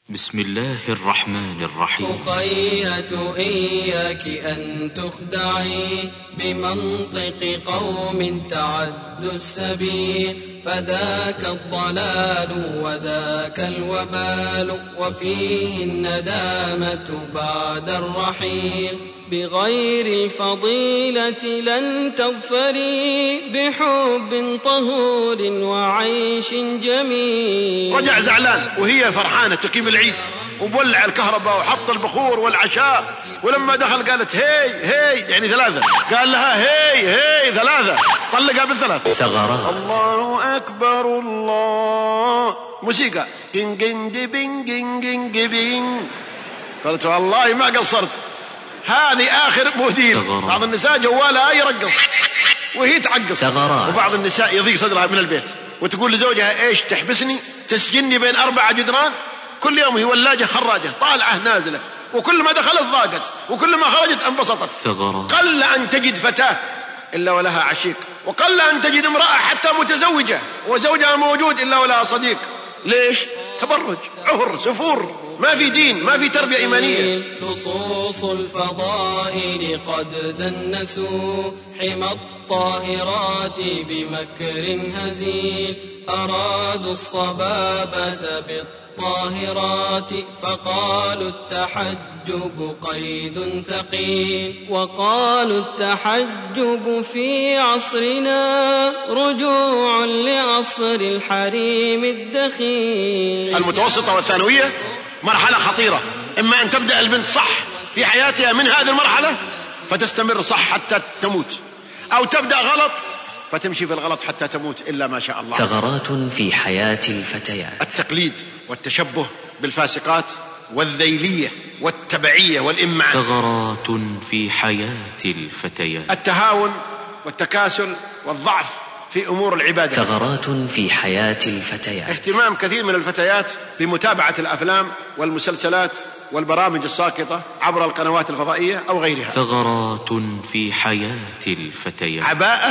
بسم الله الرحمن الرحيم. أخية إياك أن تخدعي بمنطق قوم تعدوا السبيل، فذاك الضلال وذاك الوبال، وفيه الندامة بعد الرحيل. بغير الفضيلة لن تظفري بحب طهور وعيش جميل. رجع زعلان وهي فرحانة تقيم العيد وبولع الكهرباء وحط البخور والعشاء، ولما دخل قالت هي يعني ثلاثة، قال لها هي ثلاثة، طلقها بالثلاث. ثغرات. الله أكبر الله، موسيقى جين جين جبين جين جين جبين. قالت والله ما قصرت، هذه آخر موديل. بعض النساء جوالها يرقص وهي تعقص، وبعض النساء يضيق صدرها من البيت وتقول لزوجها ايش تحبسني تسجني بين 4 جدران، كل يوم هي ولاجة خراجة طالعة نازلة، وكل ما دخلت ضاقت وكل ما خرجت انبسطت. قل أن تجد فتاة إلا ولها عشيق، وقل أن تجد امرأة حتى متزوجة وزوجها موجود إلا ولها صديق. ليش؟ تبرج، عهر، سفور، ما في دين، ما في تربية إيمانية. لصوص الفضائل قد دنسوا حمى الطاهرات بمكر هزيل، أرادوا الصبابة بالطاهرات فقالوا التحجب قيد ثقيل، وقالوا التحجب في عصرنا رجوع لعصر الحريم الدخيل. المتوسطة والثانوية مرحلة خطيرة، إما أن تبدأ البنت صح في حياتها من هذه المرحلة فتستمر صح حتى تموت، أو تبدأ غلط فتمشي في الغلط حتى تموت إلا ما شاء الله. ثغرات في حياة الفتيات. التقليد والتشبه بالفاسقات والذيلية والتبعية والإمعان. ثغرات في حياة الفتيات. التهاون والتكاسل والضعف في أمور العبادة. ثغرات في حياة الفتيات. اهتمام كثير من الفتيات بمتابعة الأفلام والمسلسلات والبرامج الساقطة عبر القنوات الفضائية أو غيرها. ثغرات في حياة الفتيات. عباءة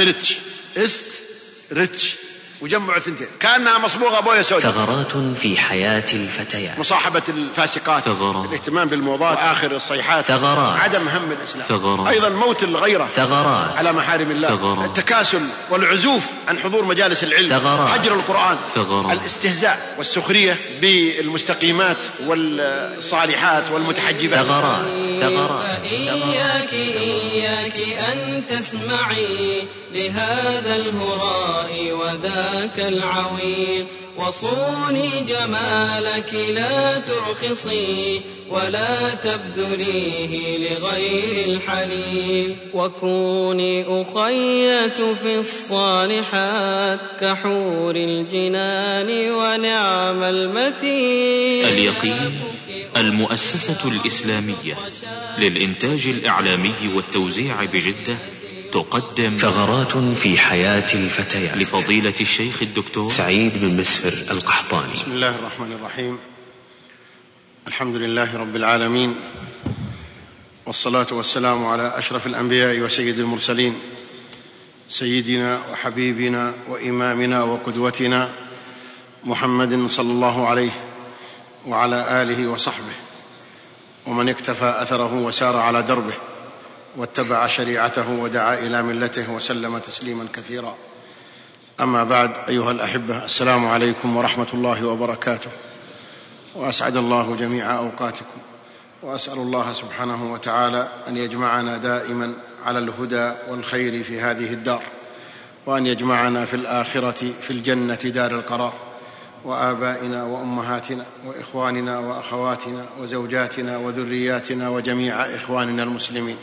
استرتش وجمع ثنتين كأنها مصبوغة بوية سوداء. ثغرات في حياة الفتيات. مصاحبة الفاسقات. ثغرات. الاهتمام بالموضات وآخر الصيحات. ثغرات. عدم هم الإسلام. ثغرات. أيضا موت الغيرة. ثغرات. على محارم الله. ثغرات. التكاسل والعزوف عن حضور مجالس العلم. ثغرات. حجر القرآن. ثغرات. الاستهزاء والسخرية بالمستقيمات والصالحات والمتحجبات. ثغرات. إياك أن تسمعي لهذا الهراء وذاك العويل، وصوني جمالك لا ترخصي ولا تبذليه لغير الحليل، وكوني أخية في الصالحات كحور الجنان ونعم المثيل. اليقين المؤسسة الإسلامية للإنتاج الإعلامي والتوزيع بجدة تقدم ثغرات في حياة الفتيات لفضيلة الشيخ الدكتور سعيد بن مسفر القحطاني. بسم الله الرحمن الرحيم. الحمد لله رب العالمين، والصلاة والسلام على أشرف الأنبياء وسيد المرسلين، سيدنا وحبيبنا وإمامنا وقدوتنا محمد صلى الله عليه وعلى آله وصحبه ومن اكتفى أثره وسار على دربه واتبع شريعته ودعا إلى ملته وسلم تسليما كثيرا. أما بعد، أيها الأحبة، السلام عليكم ورحمة الله وبركاته، وأسعد الله جميع أوقاتكم، وأسأل الله سبحانه وتعالى أن يجمعنا دائما على الهدى والخير في هذه الدار، وأن يجمعنا في الآخرة في الجنة دار القرار، وآبائنا وأمهاتنا وإخواننا وأخواتنا وزوجاتنا وذرياتنا وجميع إخواننا المسلمين.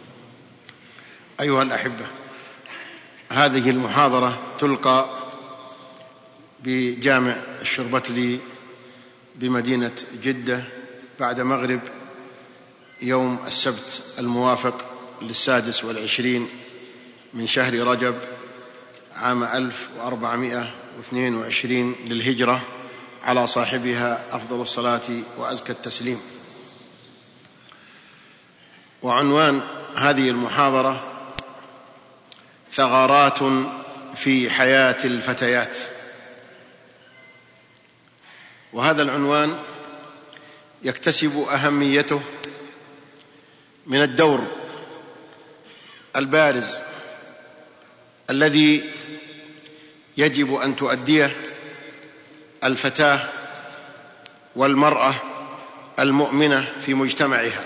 أيها الأحبة، هذه المحاضرة تلقى بجامع الشربتلي بمدينة جدة بعد مغرب يوم السبت الموافق 26 من شهر رجب عام 1422 للهجرة، على صاحبها أفضل الصلاة وأزكى التسليم. وعنوان هذه المحاضرة ثغرات في حياة الفتيات. وهذا العنوان يكتسب أهميته من الدور البارز الذي يجب أن تؤديه الفتاة والمرأة المؤمنة في مجتمعها،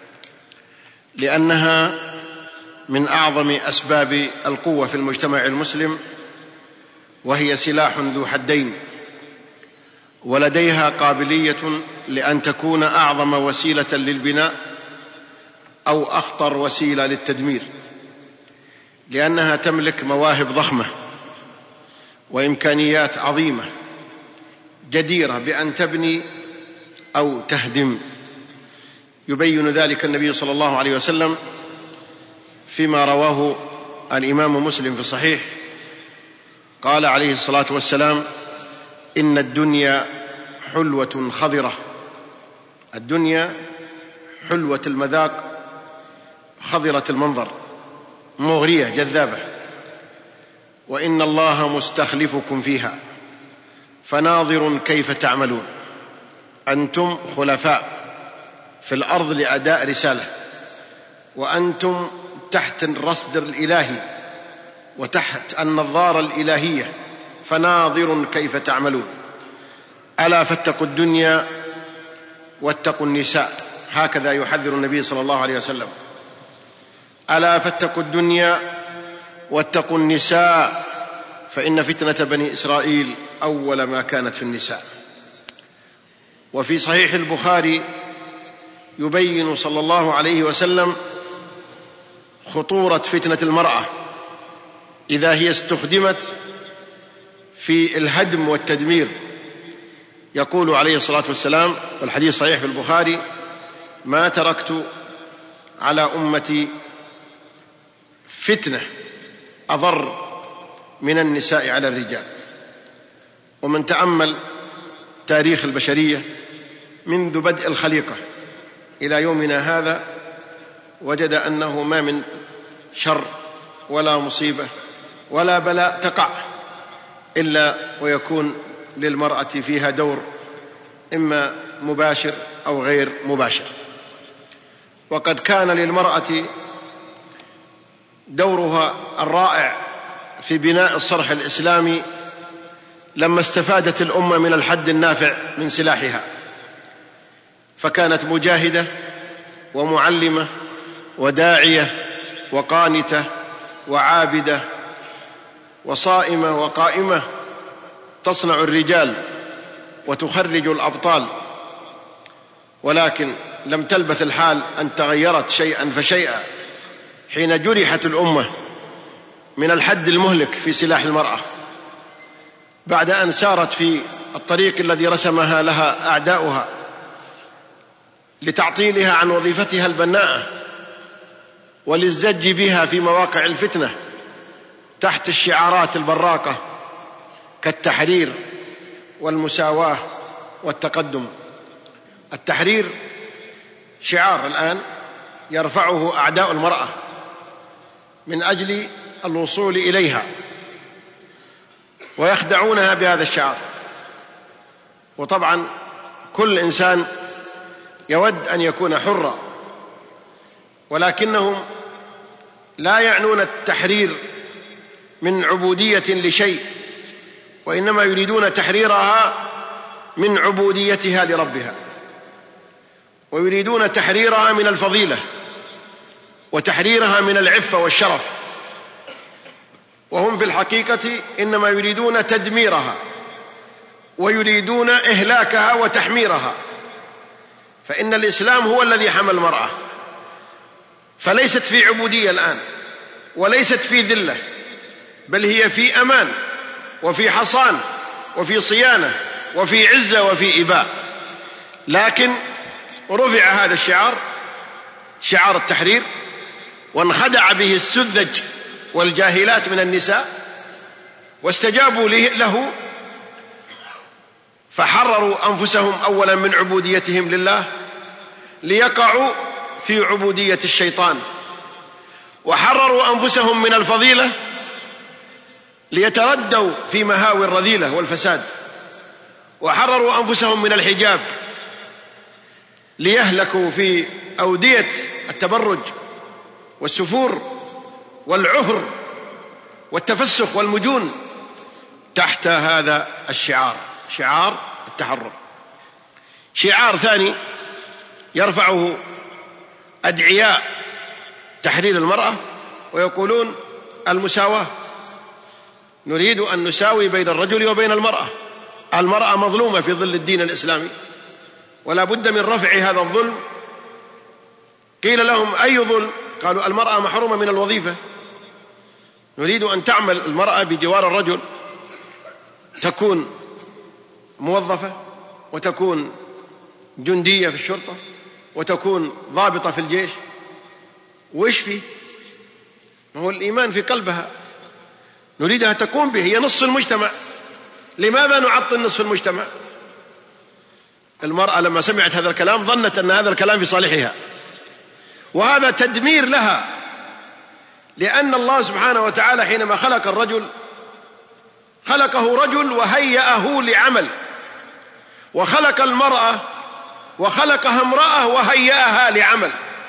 لأنها من أعظم أسباب القوة في المجتمع المسلم، وهي سلاح ذو حدين، ولديها قابلية لأن تكون أعظم وسيلة للبناء أو أخطر وسيلة للتدمير، لأنها تملك مواهب ضخمة وإمكانيات عظيمة جديرة بأن تبني أو تهدم. يبين ذلك النبي صلى الله عليه وسلم فيما رواه الإمام مسلم في الصحيح، قال عليه الصلاة والسلام: إن الدنيا حلوة خضرة. الدنيا حلوة المذاق خضرة المنظر، مغرية جذابة، وإن الله مستخلفكم فيها فناظر كيف تعملون. أنتم خلفاء في الأرض لأداء رسالة، وأنتم تحت الرصد الإلهي وتحت النظارة الإلهية، فناظر كيف تعملون. ألا فاتقوا الدنيا واتقوا النساء، هكذا يحذر النبي صلى الله عليه وسلم: ألا فاتقوا الدنيا واتقوا النساء، فإن فتنة بني إسرائيل أول ما كانت في النساء. وفي صحيح البخاري يبين صلى الله عليه وسلم خطورة فتنة المرأة إذا هي استخدمت في الهدم والتدمير. يقول عليه الصلاة والسلام، والحديث صحيح في البخاري: ما تركت على أمتي فتنة أضر من النساء على الرجال. ومن تأمل تاريخ البشرية منذ بدء الخليقة إلى يومنا هذا وجد أنه ما من شر ولا مصيبة ولا بلاء تقع إلا ويكون للمرأة فيها دور، إما مباشر أو غير مباشر. وقد كان للمرأة دورها الرائع في بناء الصرح الإسلامي لما استفادت الأمة من الحد النافع من سلاحها، فكانت مجاهدة ومعلمة وداعية وقانتة وعابدة وصائمة وقائمة، تصنع الرجال وتخرج الأبطال. ولكن لم تلبث الحال أن تغيرت شيئا فشيئا حين جرحت الأمة من الحد المهلك في سلاح المرأة، بعد أن سارت في الطريق الذي رسمها لها أعداؤها لتعطيلها عن وظيفتها البناءة وللزج بها في مواقع الفتنة تحت الشعارات البراقة كالتحرير والمساواة والتقدم. التحرير شعار الآن يرفعه أعداء المرأة من أجل الوصول إليها، ويخدعونها بهذا الشعار. وطبعا كل إنسان يود أن يكون حرا، ولكنهم لا يعنون التحرير من عبودية لشيء، وإنما يريدون تحريرها من عبوديتها لربها، ويريدون تحريرها من الفضيلة وتحريرها من العفة والشرف، وهم في الحقيقة إنما يريدون تدميرها ويريدون إهلاكها وتحميرها. فإن الإسلام هو الذي حمى المرأة، فليست في عبودية الآن وليست في ذلة، بل هي في أمان وفي حصان وفي صيانة وفي عزة وفي إباء. لكن رفع هذا الشعار، شعار التحرير، وانخدع به السذج والجاهلات من النساء واستجابوا له، فحرروا أنفسهم أولا من عبوديتهم لله ليقعوا في عبودية الشيطان، وحرروا أنفسهم من الفضيلة ليتردوا في مهاوي الرذيلة والفساد، وحرروا أنفسهم من الحجاب ليهلكوا في أودية التبرج والسفور والعهر والتفسخ والمجون تحت هذا الشعار، شعار التحرر. شعار ثاني يرفعه أدعياء تحرير المرأة ويقولون المساواة، نريد أن نساوي بين الرجل وبين المرأة. المرأة مظلومة في ظل الدين الإسلامي ولا بد من رفع هذا الظلم. قيل لهم أي ظلم؟ قالوا المرأة محرومة من الوظيفة، نريد أن تعمل المرأة بجوار الرجل، تكون موظفة وتكون جندية في الشرطة وتكون ضابطة في الجيش. وإيش فيه؟ ما هو الإيمان في قلبها، نريدها تقوم به، هي نصف المجتمع. لماذا نعطل نصف المجتمع؟ المرأة لما سمعت هذا الكلام ظنت أن هذا الكلام في صالحها، وهذا تدمير لها، لأن الله سبحانه وتعالى حينما خلق الرجل خلقه رجل وهيأه لعمل، وخلق المرأة وخلقها امرأة وهيأها لعمل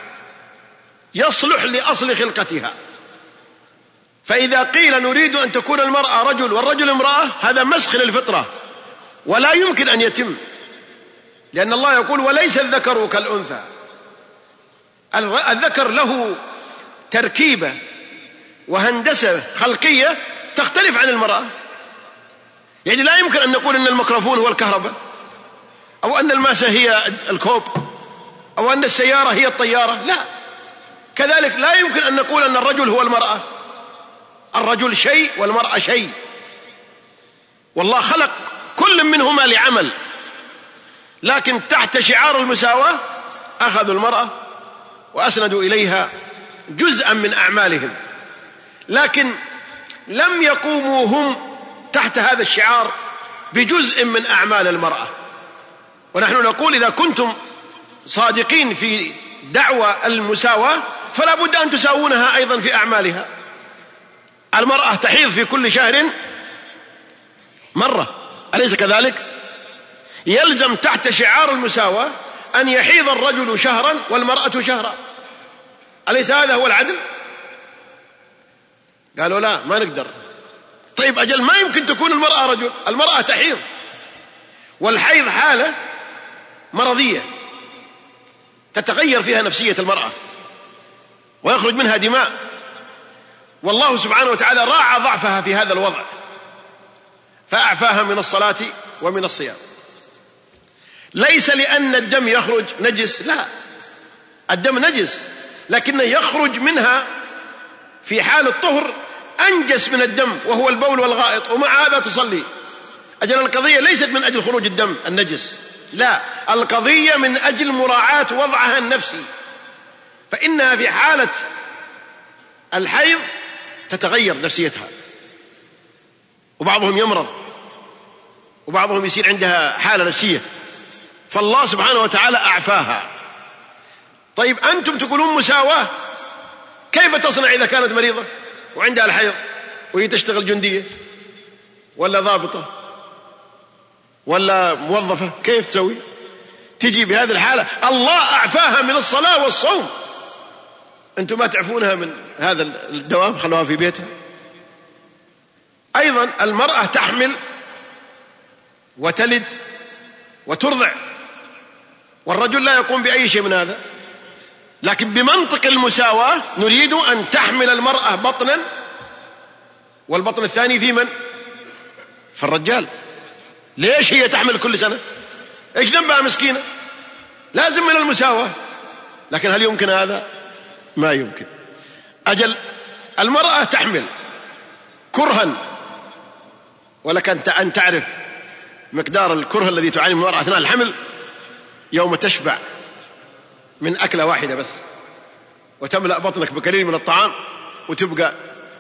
يصلح لأصل خلقتها. فإذا قيل نريد أن تكون المرأة رجل والرجل امرأة، هذا مسخ للفطرة ولا يمكن أن يتم، لأن الله يقول وليس الذكر كالأنثى. الذكر له تركيبة وهندسة خلقية تختلف عن المرأة. يعني لا يمكن أن نقول أن الميكروفون هو الكهرباء، أو أن الماسة هي الكوب، أو أن السيارة هي الطيارة، لا. كذلك لا يمكن أن نقول أن الرجل هو المرأة، الرجل شيء والمرأة شيء، والله خلق كل منهما لعمل، لكن تحت شعار المساواة أخذوا المرأة وأسندوا إليها جزءا من أعمالهم، لكن لم يقوموا هم تحت هذا الشعار بجزء من أعمال المرأة. ونحن نقول إذا كنتم صادقين في دعوى المساواة فلا بد أن تساوونها أيضا في أعمالها. المرأة تحيض في كل شهر مرة، أليس كذلك؟ يلزم تحت شعار المساواة أن يحيض الرجل شهرا والمرأة شهرا، أليس هذا هو العدل؟ قالوا لا، ما نقدر. طيب أجل ما يمكن تكون المرأة رجل، المرأة تحيض، والحيض حالة مرضية تتغير فيها نفسية المرأة ويخرج منها دماء، والله سبحانه وتعالى راعى ضعفها في هذا الوضع فأعفاها من الصلاة ومن الصيام. ليس لأن الدم يخرج نجس، لا، الدم نجس لكنه يخرج منها في حال الطهر أنجس من الدم وهو البول والغائط، ومع هذا تصلي. أجل القضية ليست من أجل خروج الدم النجس، لا، القضية من أجل مراعاة وضعها النفسي، فإنها في حالة الحيض تتغير نفسيتها، وبعضهم يمرض وبعضهم يصير عندها حالة نفسية، فالله سبحانه وتعالى أعفاها. طيب أنتم تقولون مساواة، كيف تصنع إذا كانت مريضة وعندها الحيض وهي تشتغل جندية ولا ضابطة ولا موظفة؟ كيف تسوي؟ تجي بهذه الحالة الله أعفاها من الصلاة والصوم، أنتم ما تعفونها من هذا الدوام، خلوها في بيتها. أيضا المرأة تحمل وتلد وترضع، والرجل لا يقوم بأي شيء من هذا، لكن بمنطق المساواة نريد أن تحمل المرأة بطنا، والبطن الثاني في من؟ في الرجال. ليش هي تحمل كل سنة؟ إيش ذنبها مسكينة؟ لازم من المساواة، لكن هل يمكن هذا؟ ما يمكن. أجل المرأة تحمل كرها، ولك أن تعرف مقدار الكره الذي تعاني من المرأة أثناء الحمل، يوم تشبع من أكلة واحدة بس وتملأ بطنك بقليل من الطعام وتبقى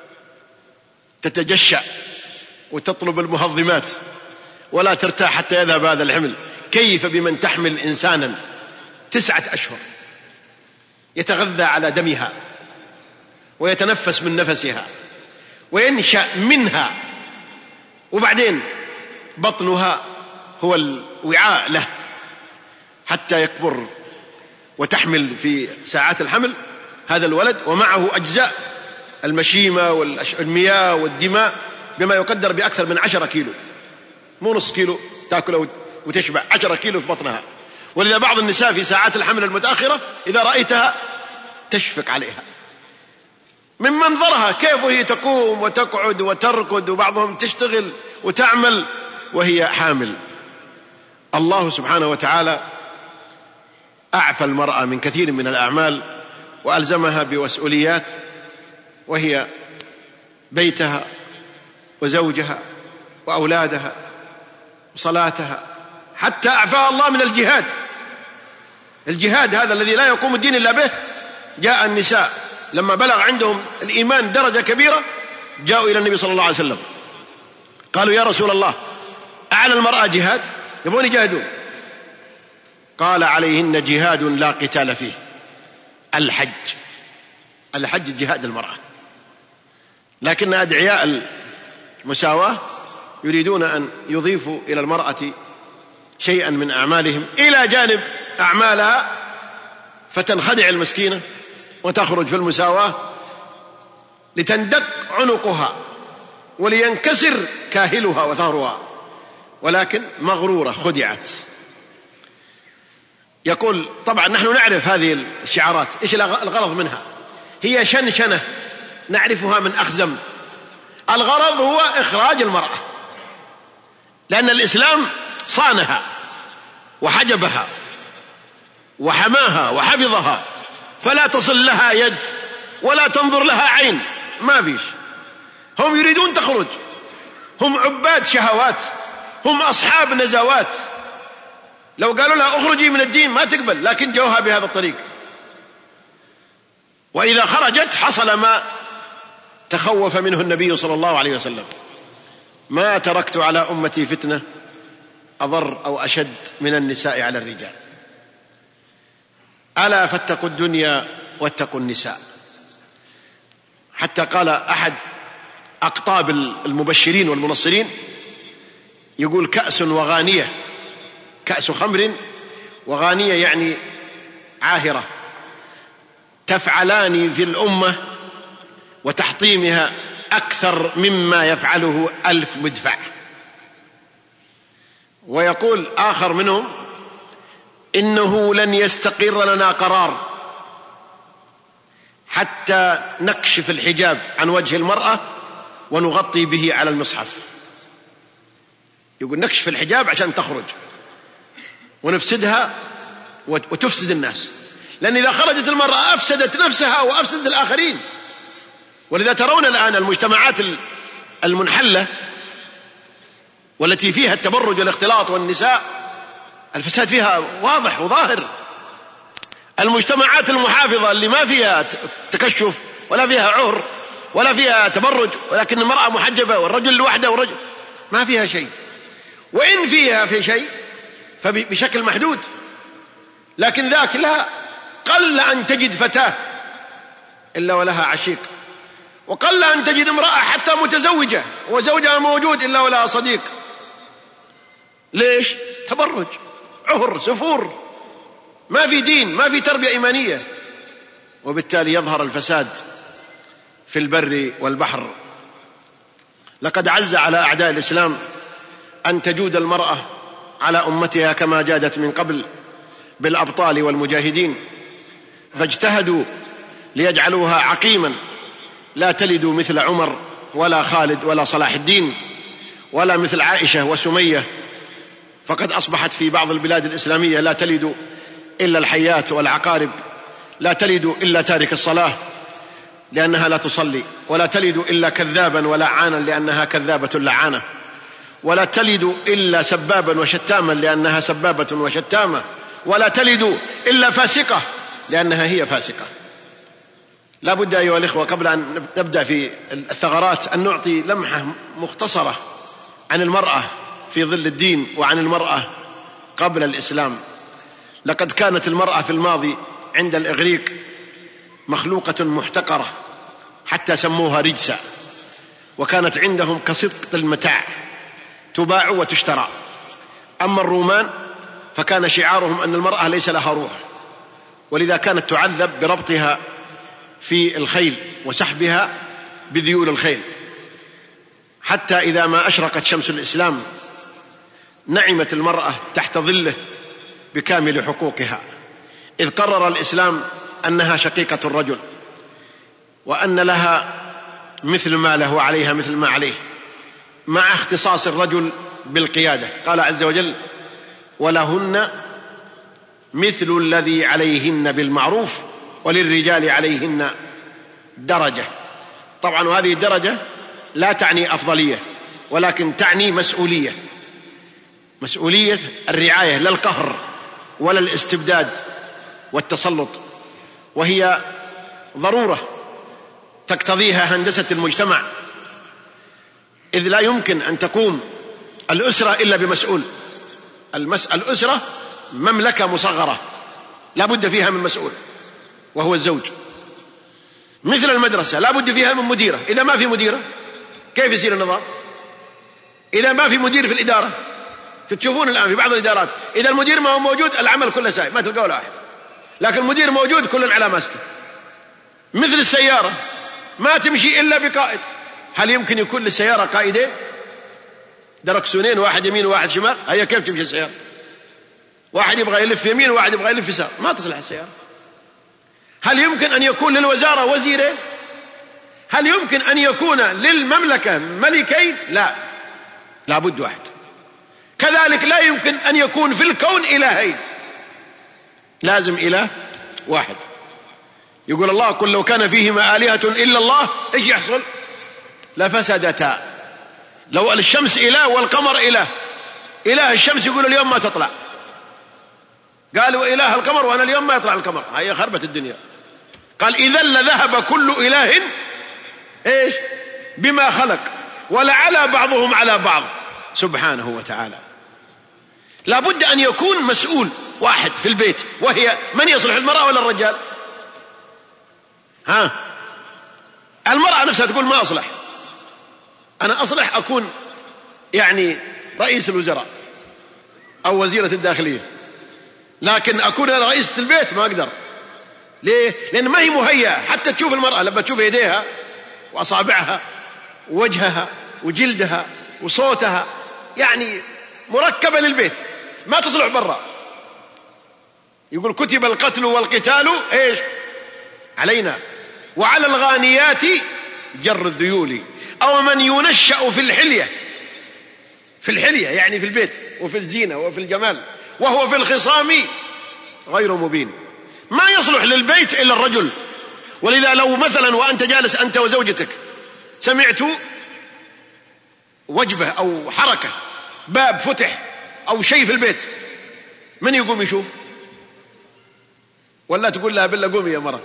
تتجشع وتطلب المهضمات ولا ترتاح حتى يذهب هذا الحمل. كيف بمن تحمل إنسانا 9 أشهر يتغذى على دمها ويتنفس من نفسها وينشأ منها، وبعدين بطنها هو الوعاء له حتى يكبر وتحمل في ساعات الحمل هذا الولد، ومعه أجزاء المشيمة والمياه والدماء بما يقدر بأكثر من 10 كيلو، مو نص كيلو تأكله وتشبع، 10 كيلو في بطنها. ولذا بعض النساء في ساعات الحمل المتأخرة إذا رأيتها تشفق عليها من منظرها، كيف هي تقوم وتقعد وتركض، وبعضهم تشتغل وتعمل وهي حامل. الله سبحانه وتعالى أعفى المرأة من كثير من الأعمال وألزمها بمسؤوليات، وهي بيتها وزوجها وأولادها وصلاتها، حتى أعفاها الله من الجهاد. الجهاد هذا الذي لا يقوم الدين إلا به، جاء النساء لما بلغ عندهم الإيمان درجة كبيرة جاءوا إلى النبي صلى الله عليه وسلم قالوا: يا رسول الله، أعلى المرأة جهاد؟ يبون يجاهدون. قال: عليهن جهاد لا قتال فيه، الحج. الحج جهاد المرأة. لكن أدعياء المساواة يريدون أن يضيفوا إلى المرأة شيئا من أعمالهم إلى جانب أعمالها، فتنخدع المسكينة وتخرج في المساواة لتندق عنقها ولينكسر كاهلها وثارها، ولكن مغرورة خدعت. يقول: طبعا نحن نعرف هذه الشعارات إيش الغرض منها، هي شنشنة نعرفها من أخزم. الغرض هو إخراج المرأة، لأن الإسلام صانها وحجبها وحماها وحفظها، فلا تصل لها يد ولا تنظر لها عين، ما فيش. هم يريدون تخرج، هم عباد شهوات، هم أصحاب نزوات. لو قالوا لها اخرجي من الدين ما تقبل، لكن جوها بهذا الطريق. وإذا خرجت حصل ما تخوف منه النبي صلى الله عليه وسلم: ما تركت على أمتي فتنة أضر أو أشد من النساء على الرجال، ألا فاتقوا الدنيا واتقوا النساء. حتى قال أحد أقطاب المبشرين والمنصرين يقول: كأس وغانية، كأس خمر وغانية يعني عاهرة، تفعلان في الأمة وتحطيمها أكثر مما يفعله 1000 مدفع. ويقول آخر منهم: إنه لن يستقر لنا قرار حتى نكشف الحجاب عن وجه المرأة ونغطي به على المصحف. يقول نكشف الحجاب عشان تخرج ونفسدها وتفسد الناس، لأن إذا خرجت المرأة أفسدت نفسها وأفسدت الآخرين. ولذا ترون الآن المجتمعات المنحلة والتي فيها التبرج والاختلاط والنساء، الفساد فيها واضح وظاهر. المجتمعات المحافظة اللي ما فيها تكشف ولا فيها عهر ولا فيها تبرج، ولكن المرأة محجبة والرجل لوحده والرجل ما فيها شيء، وإن فيها في شيء فبشكل محدود. لكن ذاك لا، قل أن تجد فتاة إلا ولها عشيق، وقل أن تجد امرأة حتى متزوجة وزوجها موجود إلا ولها صديق. ليش؟ تبرج، عهر، سفور، ما في دين، ما في تربية إيمانية، وبالتالي يظهر الفساد في البر والبحر. لقد عز على أعداء الإسلام أن تجود المرأة على أمتها كما جادت من قبل بالأبطال والمجاهدين، فاجتهدوا ليجعلوها عقيما لا تلد مثل عمر ولا خالد ولا صلاح الدين ولا مثل عائشة وسمية، فقد أصبحت في بعض البلاد الإسلامية لا تلد إلا الحيات والعقارب، لا تلد إلا تارك الصلاة لأنها لا تصلي، ولا تلد إلا كذابا ولعانا لأنها كذابة لعانة، ولا تلد إلا سبابا وشتاما لأنها سبابة وشتامة، ولا تلد إلا فاسقة لأنها هي فاسقة. لا بد أيها الإخوة قبل أن نبدأ في الثغرات أن نعطي لمحة مختصرة عن المرأة في ظل الدين وعن المرأة قبل الإسلام. لقد كانت المرأة في الماضي عند الإغريق مخلوقة محتقرة حتى سموها رجسا، وكانت عندهم كصدق المتاع تباع وتشترى. أما الرومان فكان شعارهم أن المرأة ليس لها روح ولذا كانت تعذب بربطها في الخيل وسحبها بذيول الخيل، حتى إذا ما أشرقت شمس الإسلام نعمت المرأة تحت ظله بكامل حقوقها، إذ قرر الإسلام أنها شقيقة الرجل، وأن لها مثل ما له وعليها مثل ما عليه، مع اختصاص الرجل بالقيادة. قال عز وجل: ولهن مثل الذي عليهن بالمعروف وللرجال عليهن درجة. طبعا وهذه الدرجة لا تعني أفضلية، ولكن تعني مسؤولية الرعاية، لا القهر ولا الاستبداد والتسلط، وهي ضرورة تقتضيها هندسة المجتمع، إذ لا يمكن أن تقوم الأسرة إلا بمسؤول. الأسرة مملكة مصغرة لا بد فيها من مسؤول وهو الزوج. مثل المدرسة لا بد فيها من مديرة، إذا ما في مديرة كيف يصير النظام؟ إذا ما في مدير في الإدارة، تشوفون الآن في بعض الإدارات إذا المدير ما هو موجود العمل كله ساي، ما تلقى ولا واحد، لكن المدير موجود كل على ماسته. مثل السيارة ما تمشي إلا بقائد. هل يمكن يكون للسيارة قائدين دركسونين، واحد يمين وواحد شمال؟ هي كيف تمشي السيارة؟ واحد يبغى يلف يمين وواحد يبغى يلف يسار، ما تصلح السيارة. هل يمكن أن يكون للوزارة وزيرين؟ هل يمكن أن يكون للمملكة ملكين؟ لا بد واحد. كذلك لا يمكن أن يكون في الكون إلهين، لازم إله واحد. يقول الله: قل لو كان فيهما آلهة إلا الله، إيش يحصل؟ لفسدتا. لو الشمس إله والقمر إله الشمس يقول اليوم ما تطلع، قالوا إله القمر وأنا اليوم ما يطلع القمر، هي خربت الدنيا. قال: إذا لذهب كل إله إيش بما خلق ولعلى بعضهم على بعض سبحانه وتعالى. لا بد أن يكون مسؤول واحد في البيت، وهي من يصلح، المرأة ولا الرجال؟ المرأة نفسها تقول ما أصلح، أنا أصلح أكون يعني رئيس الوزراء أو وزيرة الداخلية، لكن أكون أنا رئيسة البيت ما أقدر. ليه؟ لأن ما هي مهيئة. حتى تشوف المرأة لما تشوف يديها وأصابعها ووجهها وجلدها وصوتها يعني مركبة للبيت، ما تصلح برا. يقول: كتب القتل والقتال إيش علينا وعلى الغانيات جر الذيول، أو من ينشأ في الحلية يعني في البيت وفي الزينة وفي الجمال، وهو في الخصام غير مبين. ما يصلح للبيت إلا الرجل. ولذا لو مثلا وأنت جالس أنت وزوجتك سمعت وجبة أو حركة، باب فتح أو شيء في البيت، من يقوم يشوف؟ ولا تقول لها بالله قومي يا مرة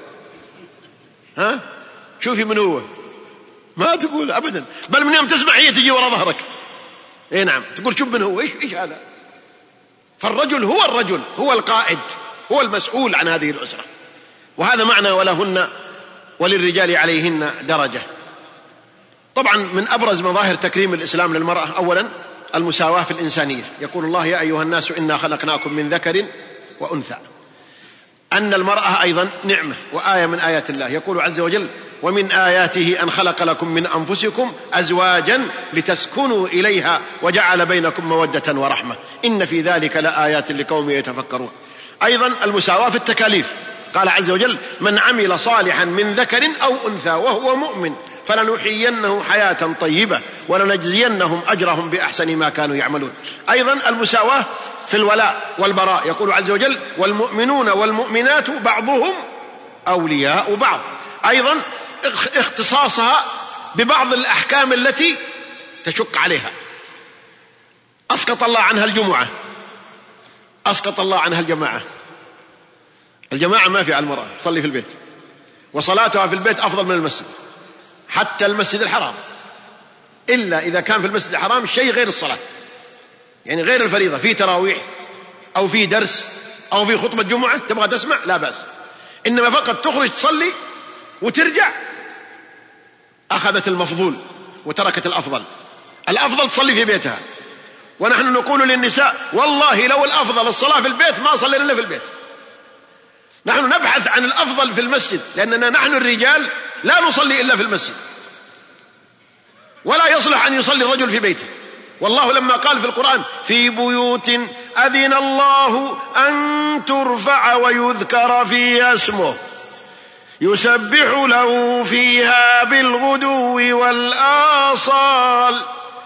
شوفي من هو؟ ما تقول أبدا، بل من يوم تسمع هي تجي وراء ظهرك. نعم، تقول شوف من هو، إيش هذا؟ فالرجل هو القائد، هو المسؤول عن هذه الأسرة. وهذا معنى ولهن وللرجال عليهن درجة. طبعا من أبرز مظاهر تكريم الإسلام للمرأة أولا المساواة في الإنسانية. يقول الله: يا أيها الناس إنا خلقناكم من ذكر وأنثى. أن المرأة أيضا نعمة وآية من آيات الله. يقول عز وجل: ومن آياته أن خلق لكم من أنفسكم أزواجا لتسكنوا إليها وجعل بينكم مودة ورحمة إن في ذلك لآيات لقوم يتفكرون. أيضا المساواة في التكاليف. قال عز وجل: من عمل صالحا من ذكر أو أنثى وهو مؤمن فلنحيينه حياة طيبة ولنجزينهم أجرهم بأحسن ما كانوا يعملون. أيضا المساواة في الولاء والبراء. يقول عز وجل: والمؤمنون والمؤمنات بعضهم أولياء بعض. أيضا اختصاصها ببعض الأحكام التي تشق عليها. أسقط الله عنها الجمعة، أسقط الله عنها الجماعة. الجماعة ما في على المرأة، تصلي في البيت، وصلاتها في البيت أفضل من المسجد، حتى المسجد الحرام، إلا إذا كان في المسجد الحرام شيء غير الصلاة، يعني غير الفريضة، في تراويح أو في درس أو في خطبة جمعة تبغى تسمع لا بأس. إنما فقط تخرج تصلي وترجع، أخذت المفضول وتركت الأفضل. الأفضل تصلي في بيتها. ونحن نقول للنساء: والله لو الأفضل الصلاة في البيت ما صلينا إلا في البيت. نحن نبحث عن الأفضل في المسجد، لأننا نحن الرجال لا نصلي إلا في المسجد، ولا يصلح أن يصلي الرجل في بيته. والله لما قال في القرآن في بيوت أذن الله أن ترفع ويذكر فيها اسمه يسبح له فيها بالغدو والآصال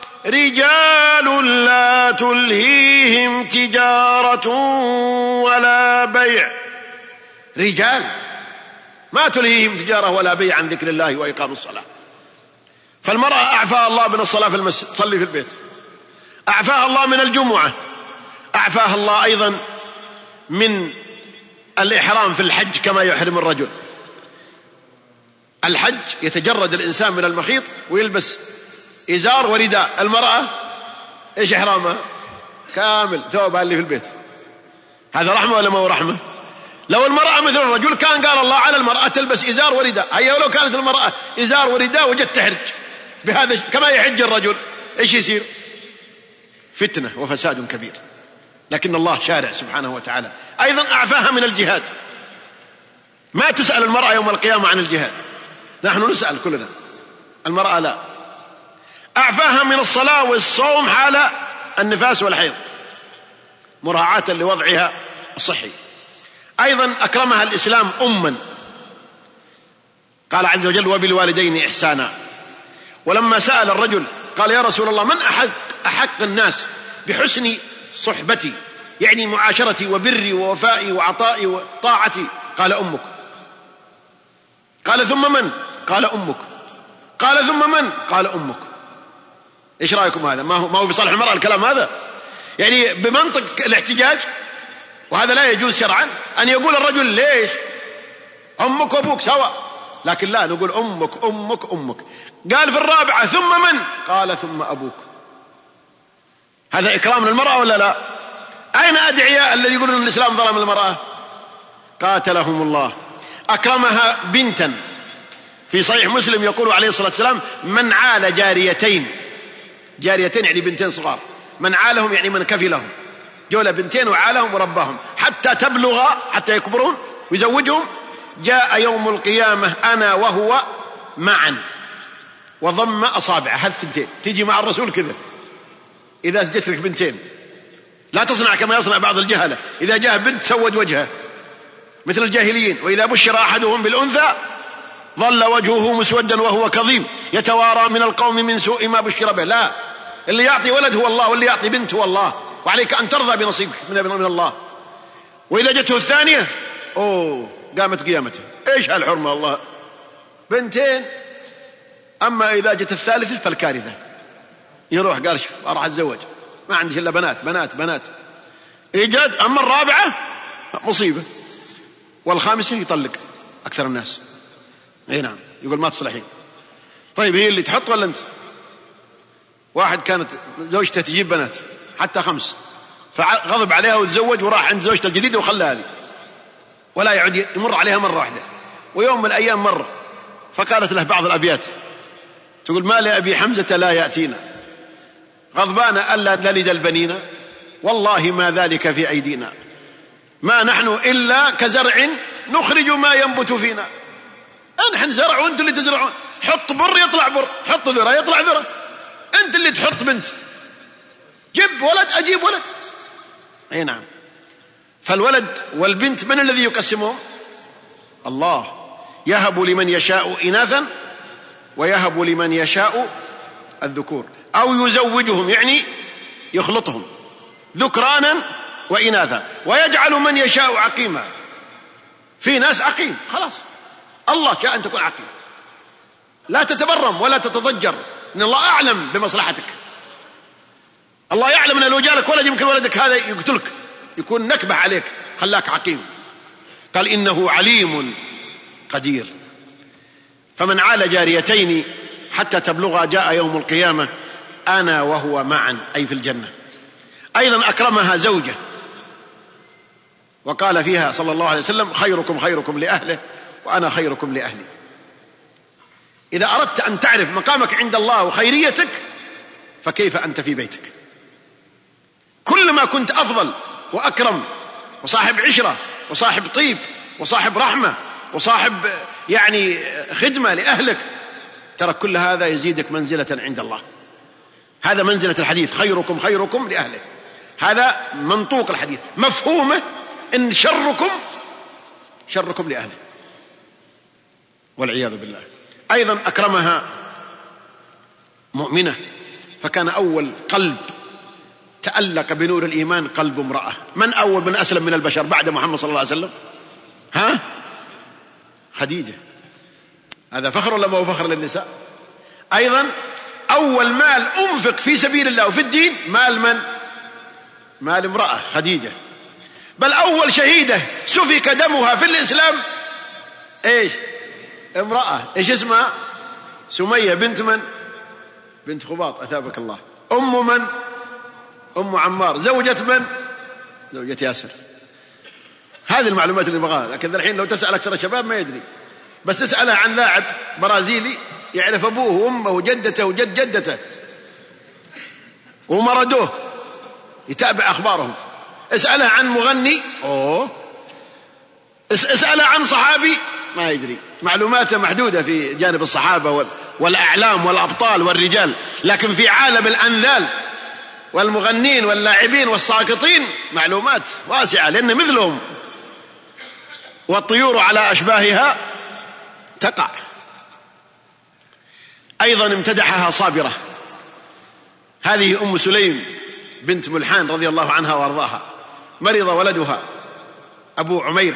رجال لا تلهيهم تجارة ولا بيع. رجال ما تلهيهم تجارة ولا بيع عن ذكر الله وإقام الصلاة. فالمرأة أعفاها الله من الصلاة في المسجد، تصلي في البيت. أعفاها الله من الجمعة، أعفاها الله أيضا من الإحرام في الحج كما يحرم الرجل. الحج يتجرد الإنسان من المخيط ويلبس إزار ورداء. المرأة إيش إحرامها؟ كامل ثوبها اللي في البيت. هذا رحمة ولا ما هو رحمة؟ لو المرأة مثل الرجل كان قال الله على المرأة تلبس إزار ورداء. هيا ولو كانت المرأة إزار ورداء وجدت تحرج بهذا كما يحج الرجل، إيش يصير؟ فتنة وفساد كبير. لكن الله شارع سبحانه وتعالى. أيضا أعفاها من الجهاد. ما تسأل المرأة يوم القيامة عن الجهاد، نحن نسأل كلنا، المرأة لا. أعفاها من الصلاة والصوم حال النفاس والحيض مراعاة لوضعها الصحي. أيضا أكرمها الإسلام أما، قال عز وجل وبالوالدين إحسانا. ولما سأل الرجل قال يا رسول الله من أحق الناس بحسن صحبتي، يعني معاشرتي وبري ووفائي وعطائي وطاعتي؟ قال أمك. قال ثم من؟ قال أمك. قال ثم من؟ قال أمك. إيش رأيكم هذا؟ ما هو في صالح المرأة الكلام هذا؟ يعني بمنطق الاحتجاج، وهذا لا يجوز شرعا أن يقول الرجل ليش أمك وأبوك سواء، لكن لا، نقول أمك أمك أمك. قال في الرابعة ثم من؟ قال ثم أبوك. هذا إكرام للمرأة ولا لا؟ أين أدعياء الذي يقولون أن الإسلام ظلم المرأة؟ قاتلهم الله. أكرمها بنتا، في صحيح مسلم يقول عليه الصلاة والسلام من عال جاريتين، جاريتين يعني بنتين صغار، من عالهم يعني من كفلهم، جول بنتين وعالهم ورباهم حتى تبلغ، حتى يكبرون ويزوجهم، جاء يوم القيامة أنا وهو معا وضم أصابعه. هذه الثنتين تيجي مع الرسول كذا. إذا جت لك بنتين لا تصنع كما يصنع بعض الجهلة، إذا جاء بنت سود وجهه مثل الجاهليين، وإذا بشر أحدهم بالأنثى ظل وجهه مسودا وهو كظيم يتوارى من القوم من سوء ما بشر به. لا، اللي يعطي ولد هو الله، واللي يعطي بنت هو الله، وعليك أن ترضى بنصيبك من الله. وإذا جته الثانية قامت قيامته. إيش هالحرمة الله؟ بنتين. أما إذا جت الثالثة فالكارثة، يروح قال شوف أروح أتزوج، ما عندي إلا بنات بنات بنات. إيجاد. أما الرابعة مصيبة، والخامسة يطلق أكثر الناس. اي نعم، يقول ما تصلحين. طيب هي اللي تحط ولا أنت؟ واحد كانت زوجته تجيب بنات حتى 5، فغضب عليها وتزوج وراح عند زوجته الجديدة وخلى هذه، ولا يعود يمر عليها مرة واحدة. ويوم من الأيام مر فقالت له بعض الأبيات، تقول ما لأبي حمزة لا يأتينا غضبان ألا نلد البنين والله ما ذلك في أيدينا ما نحن إلا كزرع نخرج ما ينبت فينا. نحن زرع وانتم اللي تزرعون، حط بر يطلع بر، حط ذرة يطلع ذرة، انت اللي تحط بنت، جيب ولد أجيب ولد. اي نعم. فالولد والبنت من الذي يقسمهم؟ الله. يهب لمن يشاء إناثا ويهب لمن يشاء الذكور، أو يزوجهم يعني يخلطهم ذكرانا وإناثا، ويجعل من يشاء عقيما. في ناس عقيم خلاص، الله شاء أن تكون عقيم، لا تتبرم ولا تتضجر، إن الله أعلم بمصلحتك. الله يعلم أن لو جالك ولد يمكن ولدك هذا يقتلك، يكون نكبة عليك، خلاك عقيم. قال إنه عليم قدير. فمن عال جاريتين حتى تبلغا جاء يوم القيامة أنا وهو معا، أي في الجنة. أيضا أكرمها زوجة، وقال فيها صلى الله عليه وسلم خيركم خيركم لأهله وأنا خيركم لأهلي. إذا أردت أن تعرف مقامك عند الله وخيريتك فكيف أنت في بيتك؟ كلما كنت أفضل وأكرم وصاحب عشرة وصاحب طيب وصاحب رحمة وصاحب يعني خدمة لأهلك، ترى كل هذا يزيدك منزلة عند الله. هذا منزلة الحديث: خيركم خيركم لأهله. هذا منطوق الحديث. مفهومه إن شركم شركم لأهله، والعياذ بالله. أيضا أكرمها مؤمنة، فكان أول قلب تألق بنور الإيمان قلب امرأة. من أول من أسلم من البشر بعد محمد صلى الله عليه وسلم؟ خديجة. هذا فخر ولا ما هو فخر للنساء؟ أيضا أول مال أنفق في سبيل الله وفي الدين مال من؟ مال امرأة، خديجة. بل أول شهيدة سفك دمها في الإسلام إيش؟ امرأة. إيش اسمها؟ سمية بنت من؟ بنت خباط، أثابك الله. أم من؟ أم عمار. زوجة من؟ زوجة ياسر. هذه المعلومات اللي نبغاها. لكن الحين لو تسأل أكثر الشباب ما يدري، بس تسأله عن لاعب برازيلي يعرف أبوه وأمه وجدته وجد جدته ومرضوه، يتابع أخبارهم. اسأله عن مغني، اسأله عن صحابي ما يدري. معلوماته محدودة في جانب الصحابة والأعلام والأبطال والرجال، لكن في عالم الأنذال والمغنين واللاعبين والساقطين معلومات واسعة، لأن مثلهم والطيور على أشباهها تقع. أيضا امتدحها صابرة. هذه أم سليم بنت ملحان رضي الله عنها وارضاها. مرض ولدها أبو عمير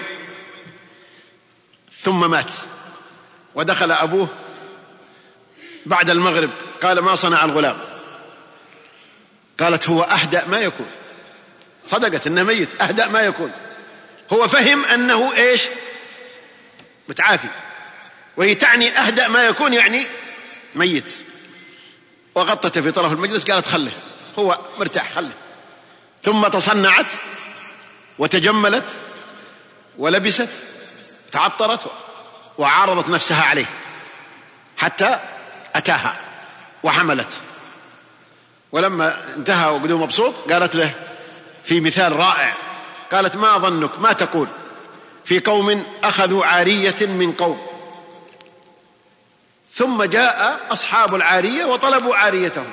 ثم مات، ودخل أبوه بعد المغرب. قال: ما صنع الغلام؟ قالت: هو أهدأ ما يكون. صدقت إنه ميت، أهدأ ما يكون. هو فهم أنه إيش؟ متعافي، وهي تعني أهدأ ما يكون يعني ميت. وغطته في طرف المجلس، قالت: خله، هو مرتاح، خله. ثم تصنعت وتجملت ولبست، تعطرت وعارضت نفسها عليه حتى أتاها وحملت. ولما انتهى وقدوم مبسوط قالت له في مثال رائع، قالت: ما ظنك، ما تقول في قوم أخذوا عارية من قوم ثم جاء أصحاب العارية وطلبوا عاريتهم،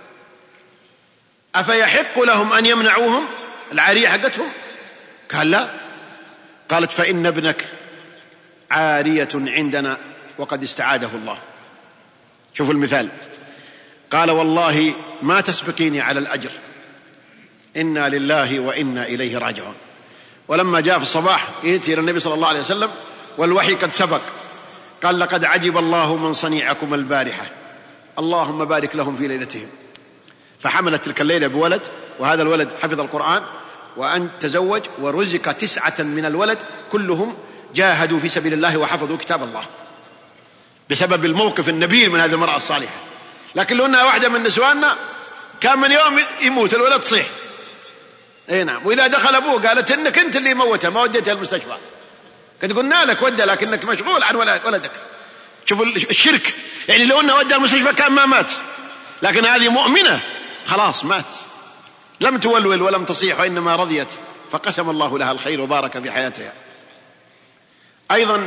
أفيحق لهم أن يمنعوهم العارية حقتهم؟ قال: لا. قالت: فإن ابنك عارية عندنا وقد استعاده الله. شوفوا المثال. قال: والله ما تسبقيني على الأجر، إنا لله وإنا إليه راجعون. ولما جاء في الصباح يأتي النبي صلى الله عليه وسلم والوحي قد سبق، قال: لقد عجب الله من صنيعكم البارحة، اللهم بارك لهم في ليلتهم. فحملت تلك الليلة بولد، وهذا الولد حفظ القرآن وأن تزوج ورزق 9 من الولد، كلهم جاهدوا في سبيل الله وحفظوا كتاب الله بسبب الموقف النبيل من هذه المرأة الصالحة. لكن لو أنها واحدة من نسواننا كان من يوم يموت الولد تصيح. اي نعم. وإذا دخل أبوه قالت: إنك أنت اللي موتها، ما وديتها المستشفى. قد قلنا لك ودى، لكنك مشغول عن ولدك. شوفوا الشرك، يعني لو أنه ودى المستشفى كان ما مات، لكن هذه مؤمنة خلاص مات، لم تولول ولم تصيح، وإنما رضيت، فقسم الله لها الخير وبارك في حياتها. أيضا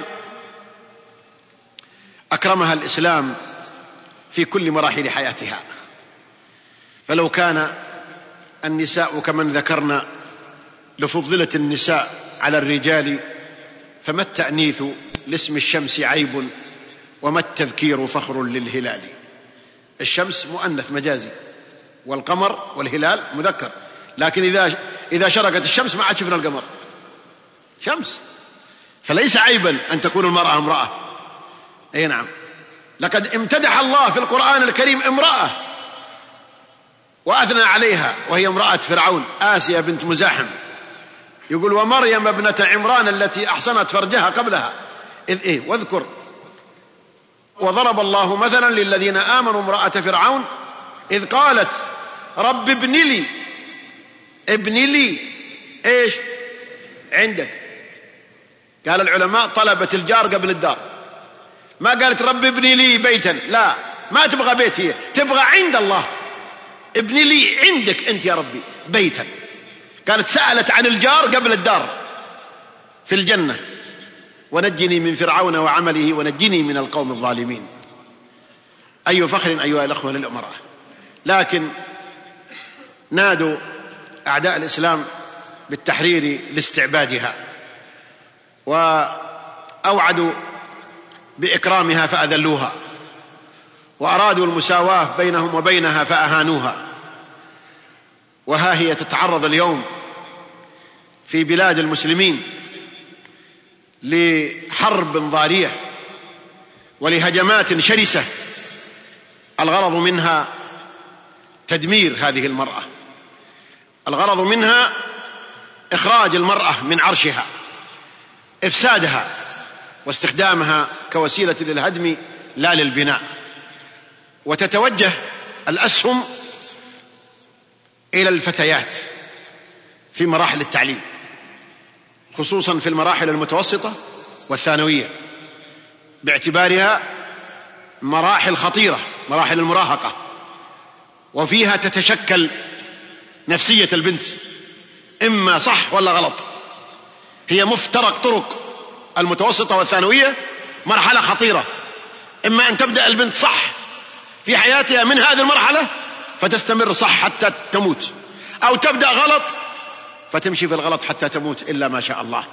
أكرمها الإسلام في كل مراحل حياتها. فلو كان النساء كمن ذكرنا لفضلت النساء على الرجال، فما التأنيث لاسم الشمس عيب، وما التذكير فخر للهلال. الشمس مؤنث مجازي، والقمر والهلال مذكر، لكن إذا شرقت الشمس ما عاد شفنا القمر، شمس. فليس عيبا أن تكون المرأة امرأة. أي نعم. لقد امتدح الله في القرآن الكريم امرأة وأثنى عليها، وهي امرأة فرعون آسيا بنت مزاحم. يقول: ومريم ابنة عمران التي أحصنت فرجها قبلها واذكر وضرب الله مثلا للذين آمنوا امرأة فرعون إذ قالت رب ابن لي إيش عندك. قال العلماء طلبت الجار قبل الدار، ما قالت رب ابن لي بيتا، لا، ما تبغى بيت، هي تبغى عند الله. ابن لي عندك أنت يا ربي بيتا. قالت سألت عن الجار قبل الدار في الجنة. ونجني من فرعون وعمله ونجني من القوم الظالمين. أي فخر أيها الأخوة للمرأة. لكن نادوا أعداء الإسلام بالتحرير لاستعبادها، وأوعدوا بإكرامها فأذلوها، وأرادوا المساواة بينهم وبينها فأهانوها. وها هي تتعرض اليوم في بلاد المسلمين لحرب ضارية ولهجمات شرسة الغرض منها تدمير هذه المرأة، الغرض منها إخراج المرأة من عرشها، إفسادها واستخدامها كوسيلة للهدم لا للبناء. وتتوجه الأسهم إلى الفتيات في مراحل التعليم، خصوصا في المراحل المتوسطة والثانوية، باعتبارها مراحل خطيرة، مراحل المراهقة، وفيها تتشكل نفسية البنت، إما صح ولا غلط. هي مفترق طرق المتوسطة والثانوية مرحلة خطيرة، إما أن تبدأ البنت صح في حياتها من هذه المرحلة فتستمر صح حتى تموت، أو تبدأ غلط فتمشي في الغلط حتى تموت إلا ما شاء الله.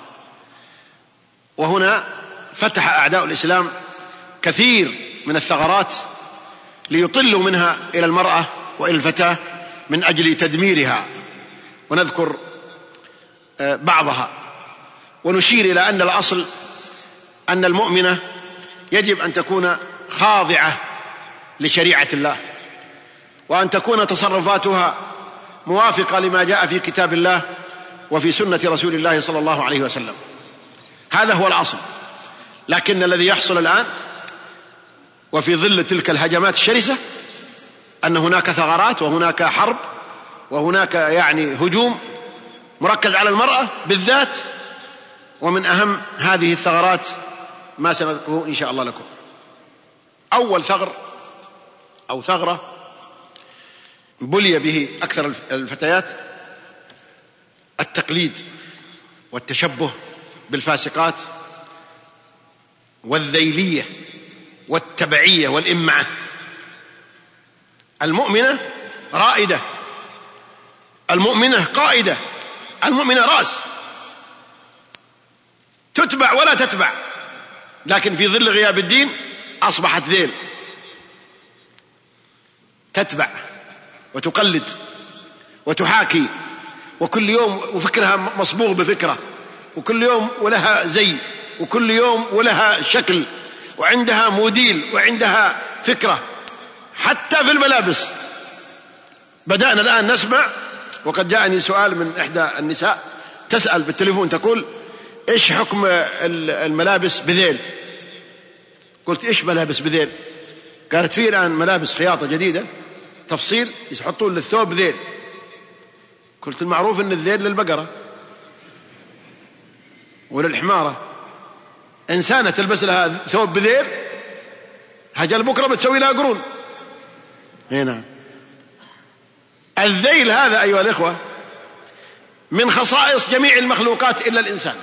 وهنا فتح أعداء الإسلام كثير من الثغرات ليطلوا منها إلى المرأة وإلى الفتاة من أجل تدميرها، ونذكر بعضها ونشير إلى أن الأصل أن المؤمنة يجب أن تكون خاضعة لشريعة الله، وأن تكون تصرفاتها موافقة لما جاء في كتاب الله وفي سنة رسول الله صلى الله عليه وسلم. هذا هو الأصل. لكن الذي يحصل الآن وفي ظل تلك الهجمات الشرسة أن هناك ثغرات وهناك حرب وهناك هجوم مركز على المرأة بالذات. ومن أهم هذه الثغرات ما سنذكره إن شاء الله لكم. أول ثغر أو ثغرة بلي به أكثر الفتيات التقليد والتشبه بالفاسقات والذيلية والتبعية والإمعة. المؤمنة رائدة، المؤمنة قائدة، المؤمنة رأس، تتبع ولا تتبع. لكن في ظل غياب الدين أصبحت ذيل، تتبع وتقلد وتحاكي، وكل يوم وفكرها مصبوغ بفكرة، وكل يوم ولها زي، وكل يوم ولها شكل، وعندها موديل وعندها فكرة. حتى في الملابس بدأنا الآن نسمع، وقد جاءني سؤال من إحدى النساء تسأل بالتليفون تقول: إيش حكم الملابس بذيل؟ قلت: إيش ملابس بذيل؟ قالت: في الآن ملابس خياطة جديدة تفصيل يحطون للثوب ذيل. قلت: المعروف أن الذيل للبقرة وللحمارة. إنسانة تلبس لها ثوب بذيل هجل بكرة بتسوي لها قرون. هنا الذيل هذا أيها الإخوة من خصائص جميع المخلوقات إلا الإنسان.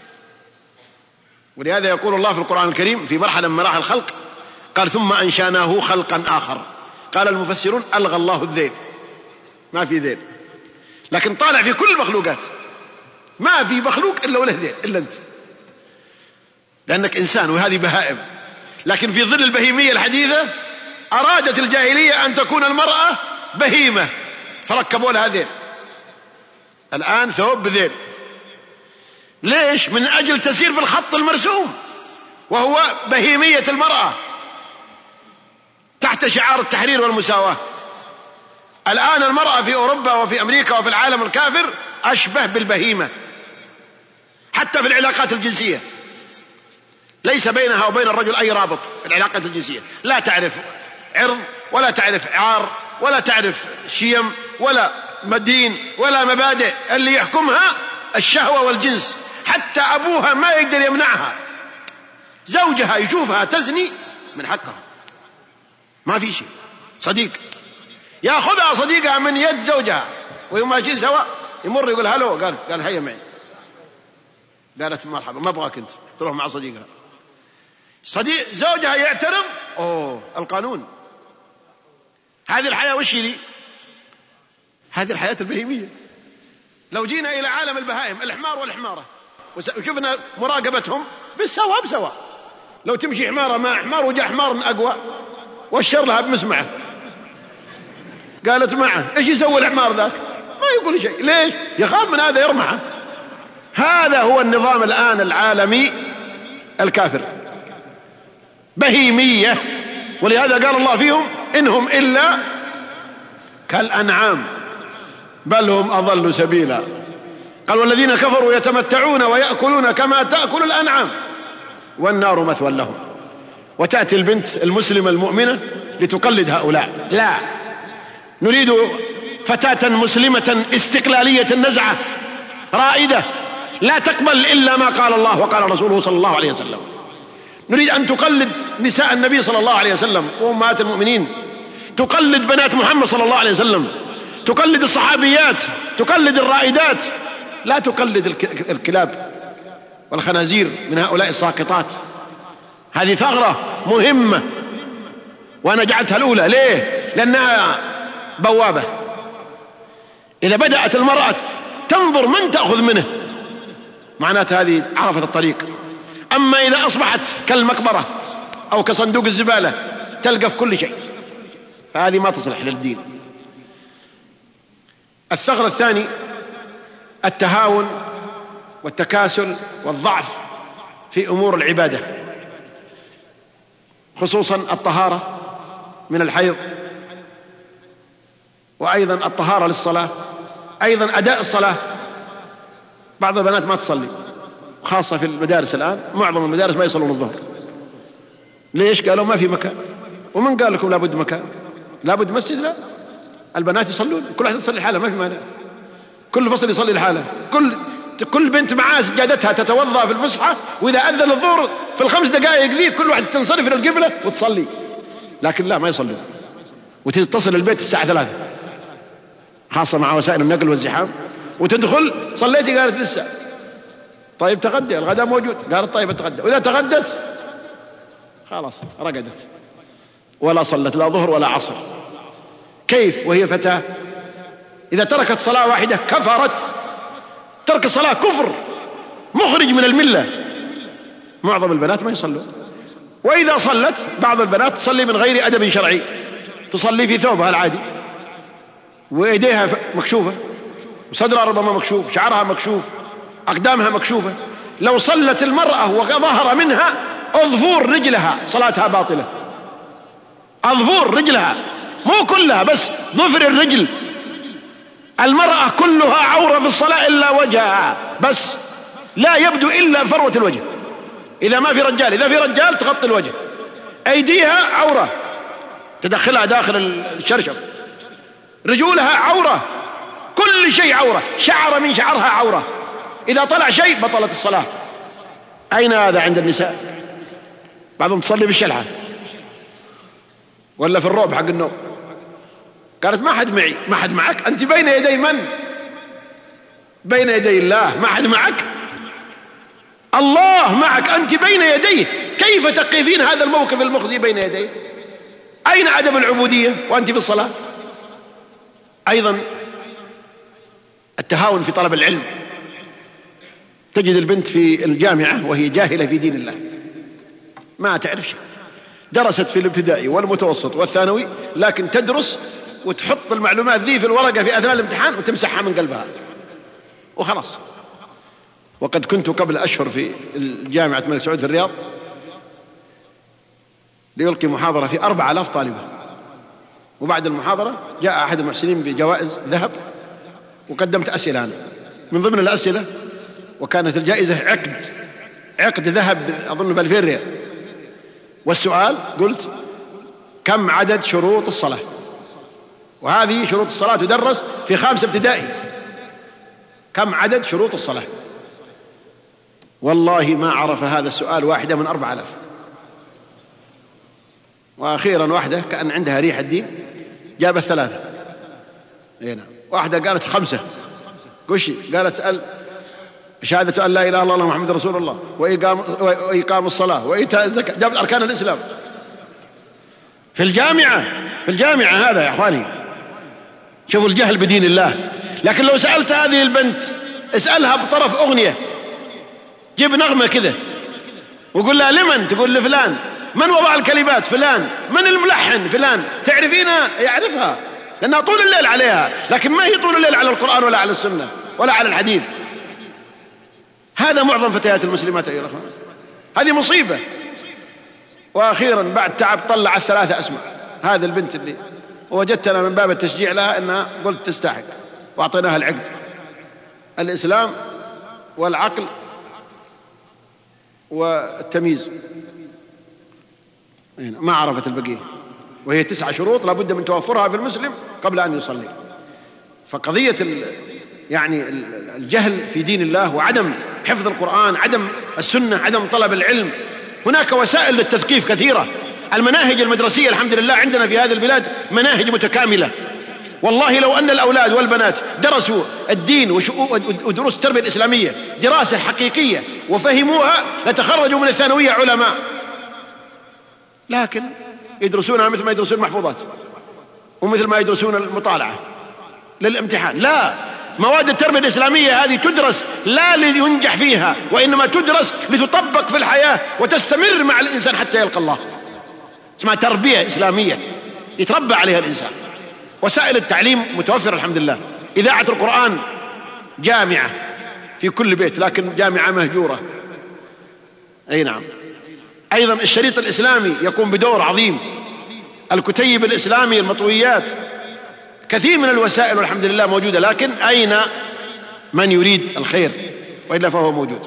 ولهذا يقول الله في القرآن الكريم في مرحلة من مراحل الخلق قال: ثم أنشأناه خلقا آخر. قال المفسرون: ألغى الله الذيل، ما في ذيل. لكن طالع في كل المخلوقات، ما في مخلوق إلا وله ذيل إلا أنت، لأنك إنسان وهذه بهائم. لكن في ظل البهيمية الحديثة أرادت الجاهلية أن تكون المرأة بهيمة فركبوا لها ذيل. الآن ثوب بذيل. ليش؟ من أجل تسير في الخط المرسوم، وهو بهيمية المرأة تحت شعار التحرير والمساواة. الآن المرأة في أوروبا وفي أمريكا وفي العالم الكافر أشبه بالبهيمة، حتى في العلاقات الجنسية ليس بينها وبين الرجل أي رابط. العلاقات الجنسية لا تعرف عرض ولا تعرف عار ولا تعرف شيم ولا مدين ولا مبادئ، اللي يحكمها الشهوة والجنس. حتى أبوها ما يقدر يمنعها، زوجها يشوفها تزني من حقها، ما في شيء. صديق يأخذها صديقها من يد زوجها ويوم ماشيين سوا يمر يقول: هلو، قال هيا معي. قالت مرحبا ما أبغاك أنت، تروح مع صديقها. صديق زوجها يعترض، القانون. هذه الحياة وش لي؟ هذه الحياة البهيمية. لو جينا إلى عالم البهائم، الحمار والحمارة، وشفنا مراقبتهم بالسواء بسواء، لو تمشي حمارة مع حمار وجاء حمار أقوى واشر لها بمسمعه، قالت معه ايش يسوي الحمار ذاك؟ ما يقول شيء. ليش؟ يخاف من هذا يرمحه. هذا هو النظام الآن العالمي الكافر، بهيمية. ولهذا قال الله فيهم إنهم إلا كالأنعام بل هم أضل سبيلا. قال والذين كفروا يتمتعون ويأكلون كما تأكل الأنعام والنار مثوى لهم. وتأتي البنت المسلمة المؤمنة لتقلد هؤلاء. لا، نريد فتاة مسلمة استقلالية النزعة رائدة لا تقبل إلا ما قال الله وقال رسوله صلى الله عليه وسلم. نريد أن تقلد نساء النبي صلى الله عليه وسلم وأمهات المؤمنين، تقلد بنات محمد صلى الله عليه وسلم، تقلد الصحابيات، تقلد الرائدات، لا تقلد الكلاب والخنازير من هؤلاء الساقطات. هذه ثغرة مهمة وأنا جعلتها الأولى. ليه؟ لأنها بوابة. إذا بدأت المرأة تنظر من تأخذ منه معناته هذه عرفت الطريق. أما إذا أصبحت كالمقبرة أو كصندوق الزبالة تلقى في كل شيء، فهذه ما تصلح للدين. الثغرة الثاني التهاون والتكاسل والضعف في أمور العبادة، خصوصا الطهارة من الحيض، وأيضا الطهارة للصلاة، أيضا أداء الصلاة. بعض البنات ما تصلي، خاصة في المدارس الآن، معظم المدارس ما يصلون الظهر. ليش؟ قالوا ما في مكان. ومن قال لكم لابد مكان؟ لابد مسجد؟ لا، البنات يصلون، كل واحد يصلي لحاله، ما في مانع، كل فصل يصلي لحاله، كل بنت معاه سجادتها تتوضأ في الفسحة، وإذا أذن الظهر في الخمس دقائق ذي كل واحد تنصرف إلى القبلة وتصلي. لكن لا، ما يصلون، وتصل البيت الساعة 3 خاصة مع وسائل النقل والزحام، وتدخل صليتي؟ قالت لسه. طيب تغدي، الغداء موجود. قالت طيب اتغدى. وإذا تغدت خلاص رقدت، ولا صلت لا ظهر ولا عصر. كيف وهي فتاة؟ إذا تركت صلاة واحدة كفرت. ترك الصلاة كفر مخرج من الملة. معظم البنات ما يصلون، وإذا صلت بعض البنات تصلي من غير أدب شرعي، تصلي في ثوبها العادي وإيديها مكشوفة، وصدرها ربما مكشوف، شعرها مكشوف، أقدامها مكشوفة. لو صلت المرأة وظهر منها أظفور رجلها صلاتها باطلة. أظفور رجلها، مو كلها، بس ظفر الرجل. المرأة كلها عورة في الصلاة إلا وجهها بس، لا يبدو إلا فروة الوجه إذا ما في رجال. إذا في رجال تغطي الوجه. أيديها عورة تدخلها داخل الشرشف، رجولها عورة، كل شيء عورة، شعر من شعرها عورة. إذا طلع شيء بطلت الصلاة. أين هذا عند النساء؟ بعضهم تصلي في الشلحة ولا في الروب حق النوم. قالت ما حد معي. ما حد معك؟ أنت بين يدي من؟ بين يدي الله. ما حد معك؟ الله معك، أنت بين يديه. كيف تقفين هذا الموقف المخزي بين يديه؟ أين أدب العبودية وأنت في الصلاة؟ أيضا التهاون في طلب العلم. تجد البنت في الجامعة وهي جاهلة في دين الله، ما تعرف شيء، درست في الابتدائي والمتوسط والثانوي، لكن تدرس وتحط المعلومات ذي في الورقة في أثناء الامتحان وتمسحها من قلبها وخلاص. وقد كنت قبل أشهر في الجامعة الملك سعود في الرياض ليلقي محاضرة في 4000 طالبة، وبعد المحاضرة جاء أحد المحسنين بجوائز ذهب، وقدمت أسئلة أنا من ضمن الأسئلة، وكانت الجائزة عقد ذهب أظن ب2000 ريال. والسؤال قلت كم عدد شروط الصلاة؟ وهذه شروط الصلاة تدرس في 5 ابتدائي. كم عدد شروط الصلاة؟ والله ما عرف هذا السؤال واحدة من 4000. وأخيرا واحدة كأن عندها ريح الدين جابت 3. نعم. واحدة قالت 5. قشي قالت شهادة أن لا إله إلا الله محمد رسول الله، وإقام الصلاة، وإيتاء الزكاة، جابت أركان الإسلام في الجامعة هذا يا أخواني. شوفوا الجهل بدين الله. لكن لو سألت هذه البنت، اسألها بطرف أغنية، جيب نغمة كذا وقول لها لمن؟ تقول لفلان. من وضع الكلمات؟ فلان. من الملحن؟ فلان. تعرفينها؟ يعرفها، لأنها طول الليل عليها، لكن ما هي طول الليل على القرآن ولا على السنة ولا على الحديث. هذا معظم فتيات المسلمات أيها الأخوان، هذه مصيبة. وأخيرا بعد تعب طلعت 3 أسماء هذه البنت اللي وجدتنا من باب التشجيع لها أنها قلت تستحق، وأعطيناها العقد: الإسلام والعقل والتمييز. ما عرفت البقية، وهي 9 شروط لابد من توفرها في المسلم قبل أن يصلي. فقضية يعني الجهل في دين الله وعدم حفظ القرآن، عدم السنة، عدم طلب العلم. هناك وسائل للتثقيف كثيرة. المناهج المدرسية الحمد لله عندنا في هذه البلاد مناهج متكاملة. والله لو أن الأولاد والبنات درسوا الدين ودروس التربية الإسلامية دراسة حقيقية وفهموها لتخرجوا من الثانوية علماء. لكن يدرسونها مثل ما يدرسون المحفوظات ومثل ما يدرسون المطالعة للامتحان. لا، مواد التربية الإسلامية هذه تدرس لا لينجح فيها، وإنما تدرس لتطبق في الحياة وتستمر مع الإنسان حتى يلقى الله. اسمها تربية إسلامية يتربى عليها الإنسان. وسائل التعليم متوفرة الحمد لله. إذاعة القرآن جامعة في كل بيت، لكن جامعة مهجورة. أي نعم. أيضا الشريط الإسلامي يقوم بدور عظيم، الكتيب الإسلامي، المطويات، كثير من الوسائل والحمد لله موجودة. لكن أين من يريد الخير؟ وإلا فهو موجود.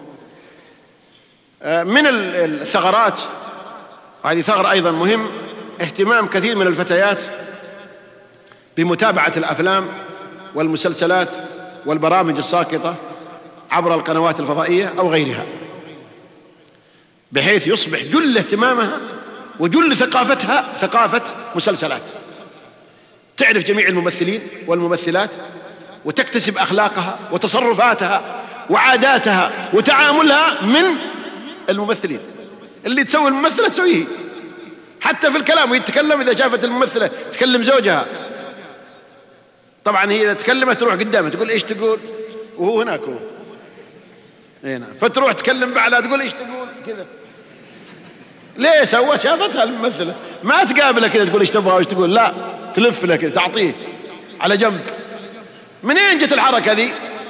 من الثغرات، وهذه ثغرة أيضا مهم، اهتمام كثير من الفتيات بمتابعة الأفلام والمسلسلات والبرامج الساقطة عبر القنوات الفضائية أو غيرها، بحيث يصبح جل اهتمامها وجل ثقافتها ثقافة مسلسلات. تعرف جميع الممثلين والممثلات، وتكتسب أخلاقها وتصرفاتها وعاداتها وتعاملها من الممثلين. اللي تسوي الممثلة تسويه، حتى في الكلام ويتكلم. إذا شافت الممثلة تكلم زوجها، طبعا هي إذا تكلمت تروح قدامه تقول إيش تقول، وهو هناك هو هنا، فتروح تكلم بعدها تقول إيش تقول كذا. ليه سوت؟ شافتها الممثلة، ما تقابله كذا تقول إيش تبغى وإيش تقول، لا تلف له كذا تعطيه على جنب. منين جت الحركة ذي؟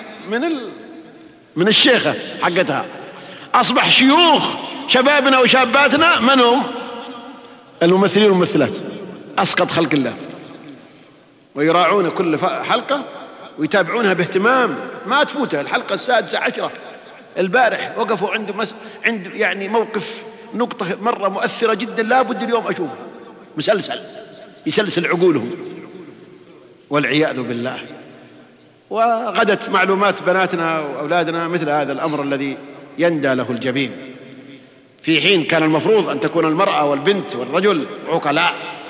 من الشيخة حقتها. أصبح شيوخ شبابنا وشاباتنا من هم؟ الممثلين والممثلات، أسقط خلق الله، ويراعون كل حلقة ويتابعونها باهتمام. ما تفوتها الحلقة 16 البارح وقفوا عند يعني موقف، نقطة مرة مؤثرة جدا، لا بد اليوم أشوفها. مسلسل يسلسل عقولهم والعياذ بالله. وغدت معلومات بناتنا وأولادنا مثل هذا الأمر الذي يندى له الجبين، في حين كان المفروض أن تكون المرأة والبنت والرجل عقلاء،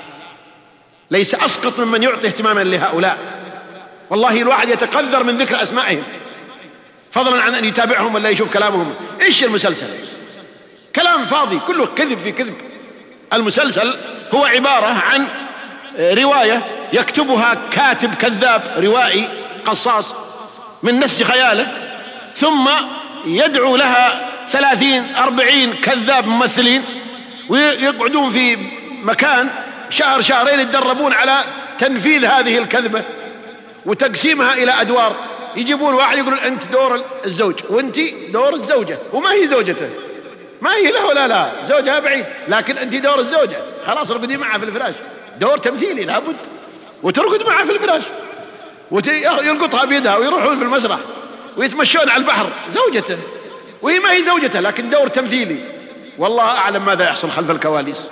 ليس أسقط ممن يعطي اهتماما لهؤلاء. والله الواحد يتقذر من ذكر أسمائهم، فضلا عن أن يتابعهم ولا يشوف كلامهم. إيش المسلسل؟ كلام فاضي كله كذب في كذب. المسلسل هو عبارة عن رواية يكتبها كاتب كذاب روائي قصاص من نسج خياله، ثم يدعو لها 30-40 كذاب ممثلين، ويقعدون في مكان شهرين يتدربون على تنفيذ هذه الكذبة وتقسيمها إلى أدوار. يجيبون واحد يقولون أنت دور الزوج وأنت دور الزوجة، وما هي زوجته، ما هي له ولا لا، زوجها بعيد، لكن أنت دور الزوجة، خلاص ارقدي معها في الفراش. دور تمثيلي لابد، وترقد معها في الفراش ويلقطها بيدها ويروحون في المسرح ويتمشون على البحر، زوجته وهي ما هي زوجته، لكن دور تمثيلي. والله أعلم ماذا يحصل خلف الكواليس.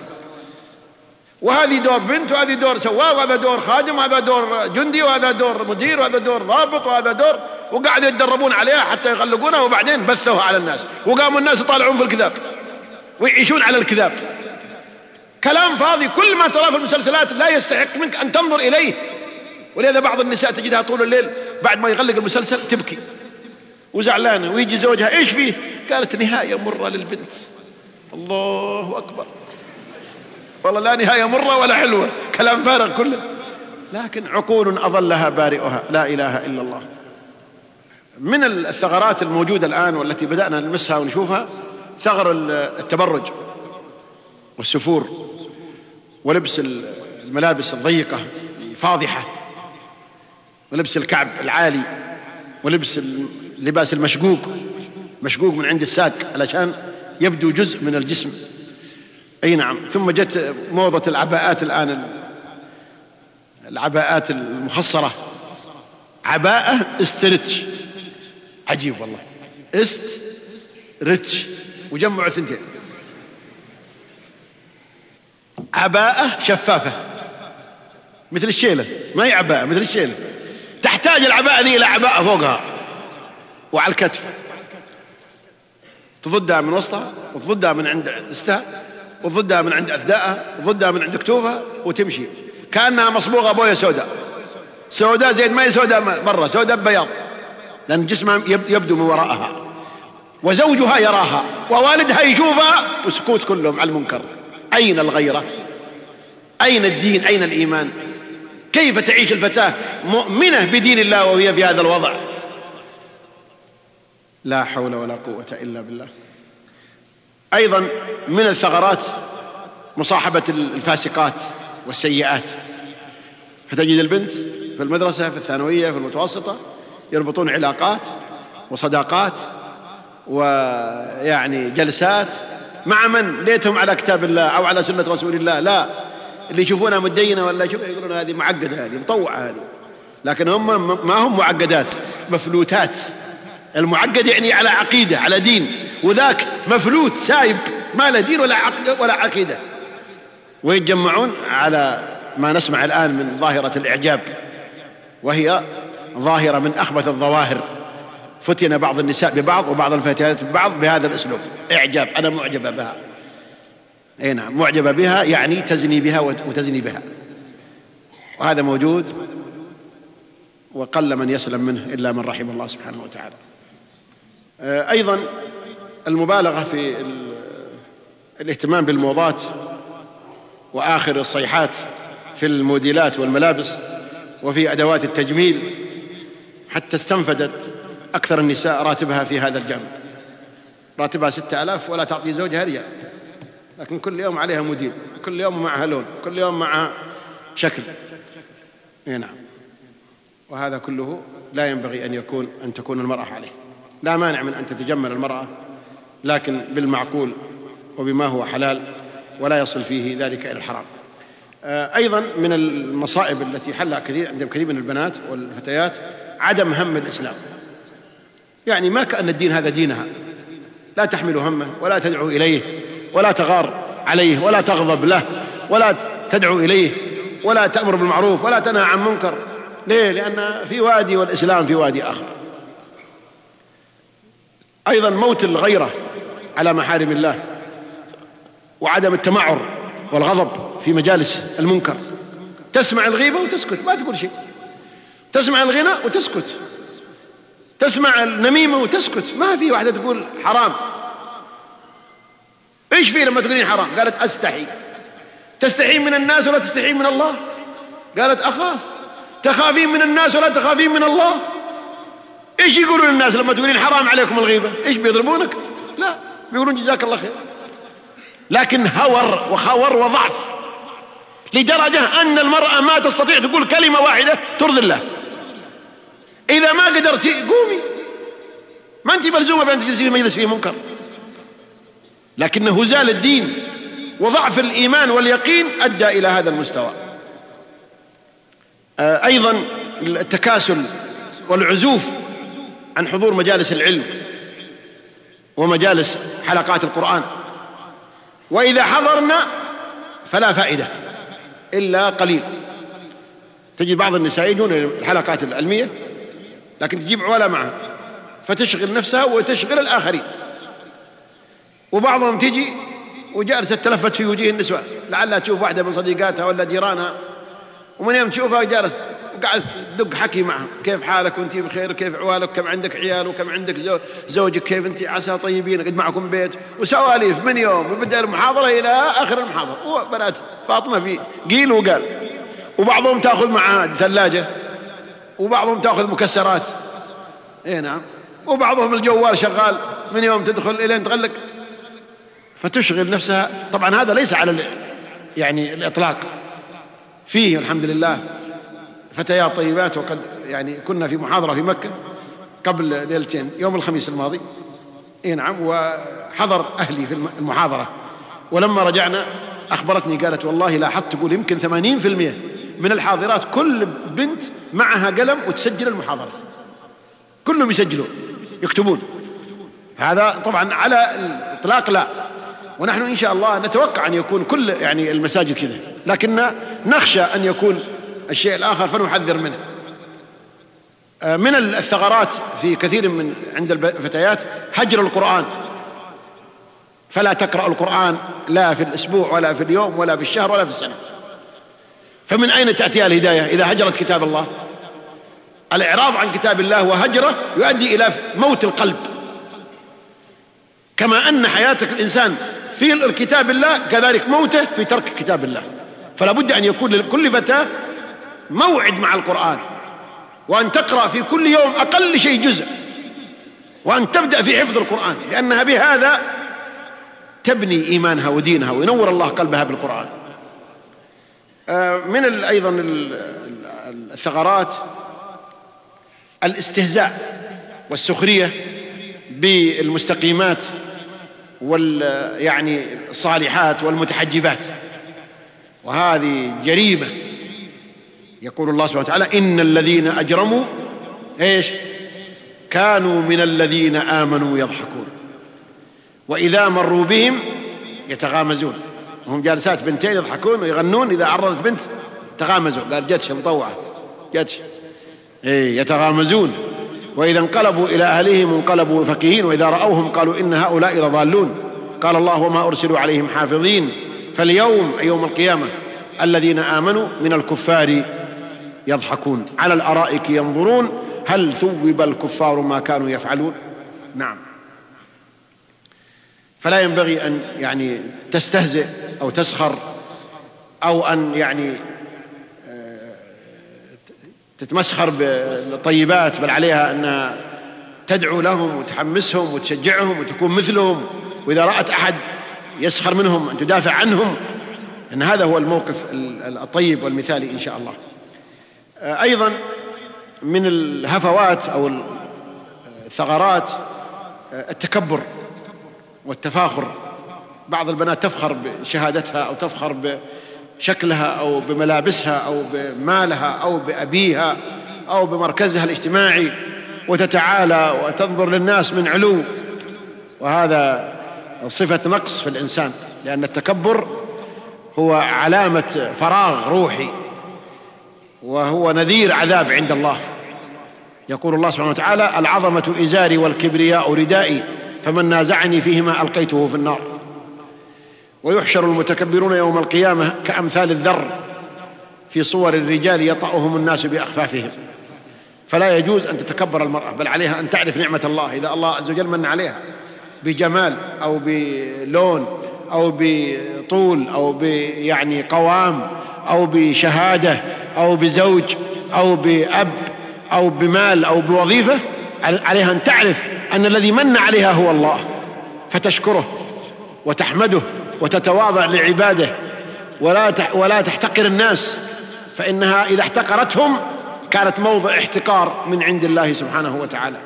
وهذه دور بنت، وهذه دور سواق، وهذا دور خادم، وهذا دور جندي، وهذا دور مدير، وهذا دور ضابط، وهذا دور، وقاعدوا يتدربون عليها حتى يغلقونها، وبعدين بثوها على الناس، وقاموا الناس يطالعون في الكذاب ويعيشون على الكذاب. كلام فاضي. كل ما تراه في المسلسلات لا يستحق منك أن تنظر إليه. ولهذا بعض النساء تجدها طول الليل بعد ما يغلق المسلسل تبكي، وزعلانة، ويجي زوجها إيش فيه؟ قالت نهاية مرة للبنت. الله أكبر، والله لا نهاية مرة ولا حلوة، كلام فارغ كله، لكن عقول أضلها بارئها، لا إله إلا الله. من الثغرات الموجودة الآن والتي بدأنا نلمسها ونشوفها ثغر التبرج والسفور ولبس الملابس الضيقة فاضحة، ولبس الكعب العالي، ولبس اللباس المشقوق من عند الساق علشان يبدو جزء من الجسم. أي نعم. ثم جت موضة العباءات الآن، العباءات المخصرة، عباءة استرتش، عجيب والله، استرتش وجمعوا ثنتين، عباءة شفافة مثل الشيلة، ما هي عباءة، مثل الشيلة، تحتاج العباءة ذي إلى عباءة فوقها وعلى الكتف، تضدها من وسطها وتضدها من عند استها وتضدها من عند أثدائها وتضدها من عند كتوفها وتمشي كأنها مصبوغة بوية سوداء زي ما هي سوداء برا، سوداء بياض، لأن جسمها يبدو من وراءها، وزوجها يراها ووالدها يشوفها، وسكوت كلهم على المنكر. أين الغيرة؟ أين الدين؟ أين الإيمان؟ كيف تعيش الفتاة مؤمنة بدين الله وهي في هذا الوضع؟ لا حول ولا قوة إلا بالله. أيضا من الثغرات مصاحبة الفاسقات والسيئات، فتجد البنت في المدرسة، في الثانوية، في المتوسطة، يربطون علاقات وصداقات ويعني جلسات مع من ليتهم على كتاب الله أو على سنة رسول الله، لا، اللي يشوفونها مدينة ولا يقولون هذه معقدة، هذه مطوعة هذه، لكن هم ما هم معقدات، مفلوتات. المعقد يعني على عقيدة، على دين، وذاك مفلوت سايب ما له دين ولا عقيدة. ويتجمعون على ما نسمع الآن من ظاهرة الإعجاب، وهي ظاهرة من أخبث الظواهر. فتن بعض النساء ببعض وبعض الفتيات ببعض بهذا الأسلوب، إعجاب، أنا معجبة بها. أي نعم، معجبة بها يعني تزني بها وتزني بها، وهذا موجود وقل من يسلم منه إلا من رحم الله سبحانه وتعالى. أيضا المبالغة في الاهتمام بالموضات وآخر الصيحات في الموديلات والملابس وفي أدوات التجميل، حتى استنفدت أكثر النساء راتبها في هذا الجانب، راتبها 6000 ولا تعطي زوجها ريال، لكن كل يوم عليها موديل، كل يوم معها لون، كل يوم معها شكل. نعم، وهذا كله لا ينبغي أن تكون المرأة عليه. لا مانع من أن تتجمل المرأة، لكن بالمعقول وبما هو حلال، ولا يصل فيه ذلك إلى الحرام. أيضا من المصائب التي حلها عند كثير من البنات والفتيات عدم هم الإسلام، يعني ما كأن الدين هذا دينها، لا تحمل همه ولا تدعو إليه ولا تغار عليه ولا تغضب له ولا تدعو إليه ولا تأمر بالمعروف ولا تنهى عن منكر. ليه؟ لأن في وادي والإسلام في وادي آخر. أيضا موت الغيرة على محارم الله، وعدم التمعر والغضب في مجالس المنكر. تسمع الغيبة وتسكت، ما تقول شيء، تسمع الغنى وتسكت، تسمع النميمة وتسكت، ما في واحدة تقول حرام. إيش فيه لما تقولين حرام؟ قالت أستحي. تستحين من الناس ولا تستحين من الله؟ قالت أخاف. تخافين من الناس ولا تخافين من الله؟ إيش يقولون الناس لما تقولين حرام عليكم الغيبة؟ إيش بيضربونك؟ لا، بيقولون جزاك الله خير. لكن هور وخور وضعف لدرجة أن المرأة ما تستطيع تقول كلمة واحدة ترضي الله. إذا ما قدرت قومي، ما أنت ملزومة بأن تجلسي في مجلس فيه منكر، لكن هزال الدين وضعف الإيمان واليقين أدى إلى هذا المستوى. أيضا التكاسل والعزوف عن حضور مجالس العلم ومجالس حلقات القرآن، وإذا حضرنا فلا فائدة إلا قليل. تجد بعض النساء يجون الحلقات العلمية لكن تجيب عوالة معها فتشغل نفسها وتشغل الآخرين، وبعضهم تجي وجالسة تلفت في وجيه النسوة، لعلها تشوف واحدة من صديقاتها ولا جيرانها، ومن يوم تشوفها جالس وقعدت تدق حكي معهم، كيف حالك وانتي بخير، كيف عوالك، كم عندك عيال وكم عندك زوجك، كيف انتي عسى طيبين، قد معكم بيت، وسواليف من يوم وبدأ المحاضرة إلى آخر المحاضرة. وبنات فاطمة في قيل وقال. وبعضهم تأخذ معها ثلاجة، وبعضهم تأخذ مكسرات، اي نعم، وبعضهم الجوال شغال من يوم تدخل إلين تغلق، فتشغل نفسها. طبعا هذا ليس على يعني الإطلاق، فيه الحمد لله فتيات طيبات. وقد يعني كنا في محاضرة في مكة قبل ليلتين يوم الخميس الماضي، اي نعم، وحضر أهلي في المحاضرة، ولما رجعنا أخبرتني قالت والله لاحظت تقول يمكن 80% من الحاضرات كل بنت معها قلم وتسجل المحاضرة، كلهم يسجلون يكتبون. هذا طبعا على الإطلاق لا، ونحن إن شاء الله نتوقع أن يكون كل يعني المساجد كذا، لكن نخشى أن يكون الشيء الآخر فنحذر منه. من الثغرات في كثير من عند الفتيات هجر القرآن، فلا تقرأ القرآن لا في الأسبوع ولا في اليوم ولا في الشهر ولا في السنة. فمن أين تأتيها الهداية إذا هجرت كتاب الله؟ الإعراض عن كتاب الله وهجره يؤدي إلى موت القلب، كما أن حياة الإنسان في الكتاب الله كذلك موته في ترك كتاب الله. فلا بد أن يكون لكل فتاة موعد مع القرآن، وأن تقرأ في كل يوم أقل شيء جزء، وأن تبدأ في حفظ القرآن، لأنها بهذا تبني إيمانها ودينها وينور الله قلبها بالقرآن. من أيضا الثغرات الاستهزاء والسخرية بالمستقيمات يعني الصالحات والمتحجبات، وهذه جريمة. يقول الله سبحانه وتعالى إن الذين أجرموا إيش كانوا من الذين آمنوا يضحكون وإذا مروا بهم يتغامزون. هم جالسات بنتين يضحكون ويغنون، إذا عرضت بنت تغامزوا، قال جتش مطوعة جتش، يتغامزون. وإذا انقلبوا إلى أهلهم انقلبوا فكهين وإذا رأوهم قالوا إن هؤلاء لضالون. قال الله وما أرسلوا عليهم حافظين فاليوم أي يوم القيامة الذين آمنوا من الكفار يضحكون على الأرائك ينظرون هل ثوب الكفار ما كانوا يفعلون. نعم، فلا ينبغي أن يعني تستهزئ أو تسخر أو أن يعني تتمسخر بالطيبات، بل عليها أن تدعو لهم وتحمسهم وتشجعهم وتكون مثلهم، وإذا رأت أحد يسخر منهم أن تدافع عنهم، أن هذا هو الموقف الطيب والمثالي إن شاء الله. أيضا من الهفوات أو الثغرات التكبر والتفاخر. بعض البنات تفخر بشهادتها أو تفخر بشكلها أو بملابسها أو بمالها أو بأبيها أو بمركزها الاجتماعي، وتتعالى وتنظر للناس من علو، وهذا صفة نقص في الإنسان، لأن التكبر هو علامة فراغ روحي، وهو نذير عذاب عند الله. يقول الله سبحانه وتعالى العظمة إزاري والكبرياء ردائي فمن نازعني فيهما ألقيته في النار. ويحشر المتكبرون يوم القيامة كأمثال الذر في صور الرجال يطأهم الناس بأخفافهم. فلا يجوز أن تتكبر المرأة، بل عليها أن تعرف نعمة الله. إذا الله عز وجل من عليها بجمال أو بلون أو بطول أو يعني قوام أو بشهادة أو بزوج أو بأب أو بمال أو بوظيفة، عليها أن تعرف أن الذي من عليها هو الله، فتشكره وتحمده وتتواضع لعباده، ولا تحتقر الناس، فإنها إذا احتقرتهم كانت موضع احتقار من عند الله سبحانه وتعالى.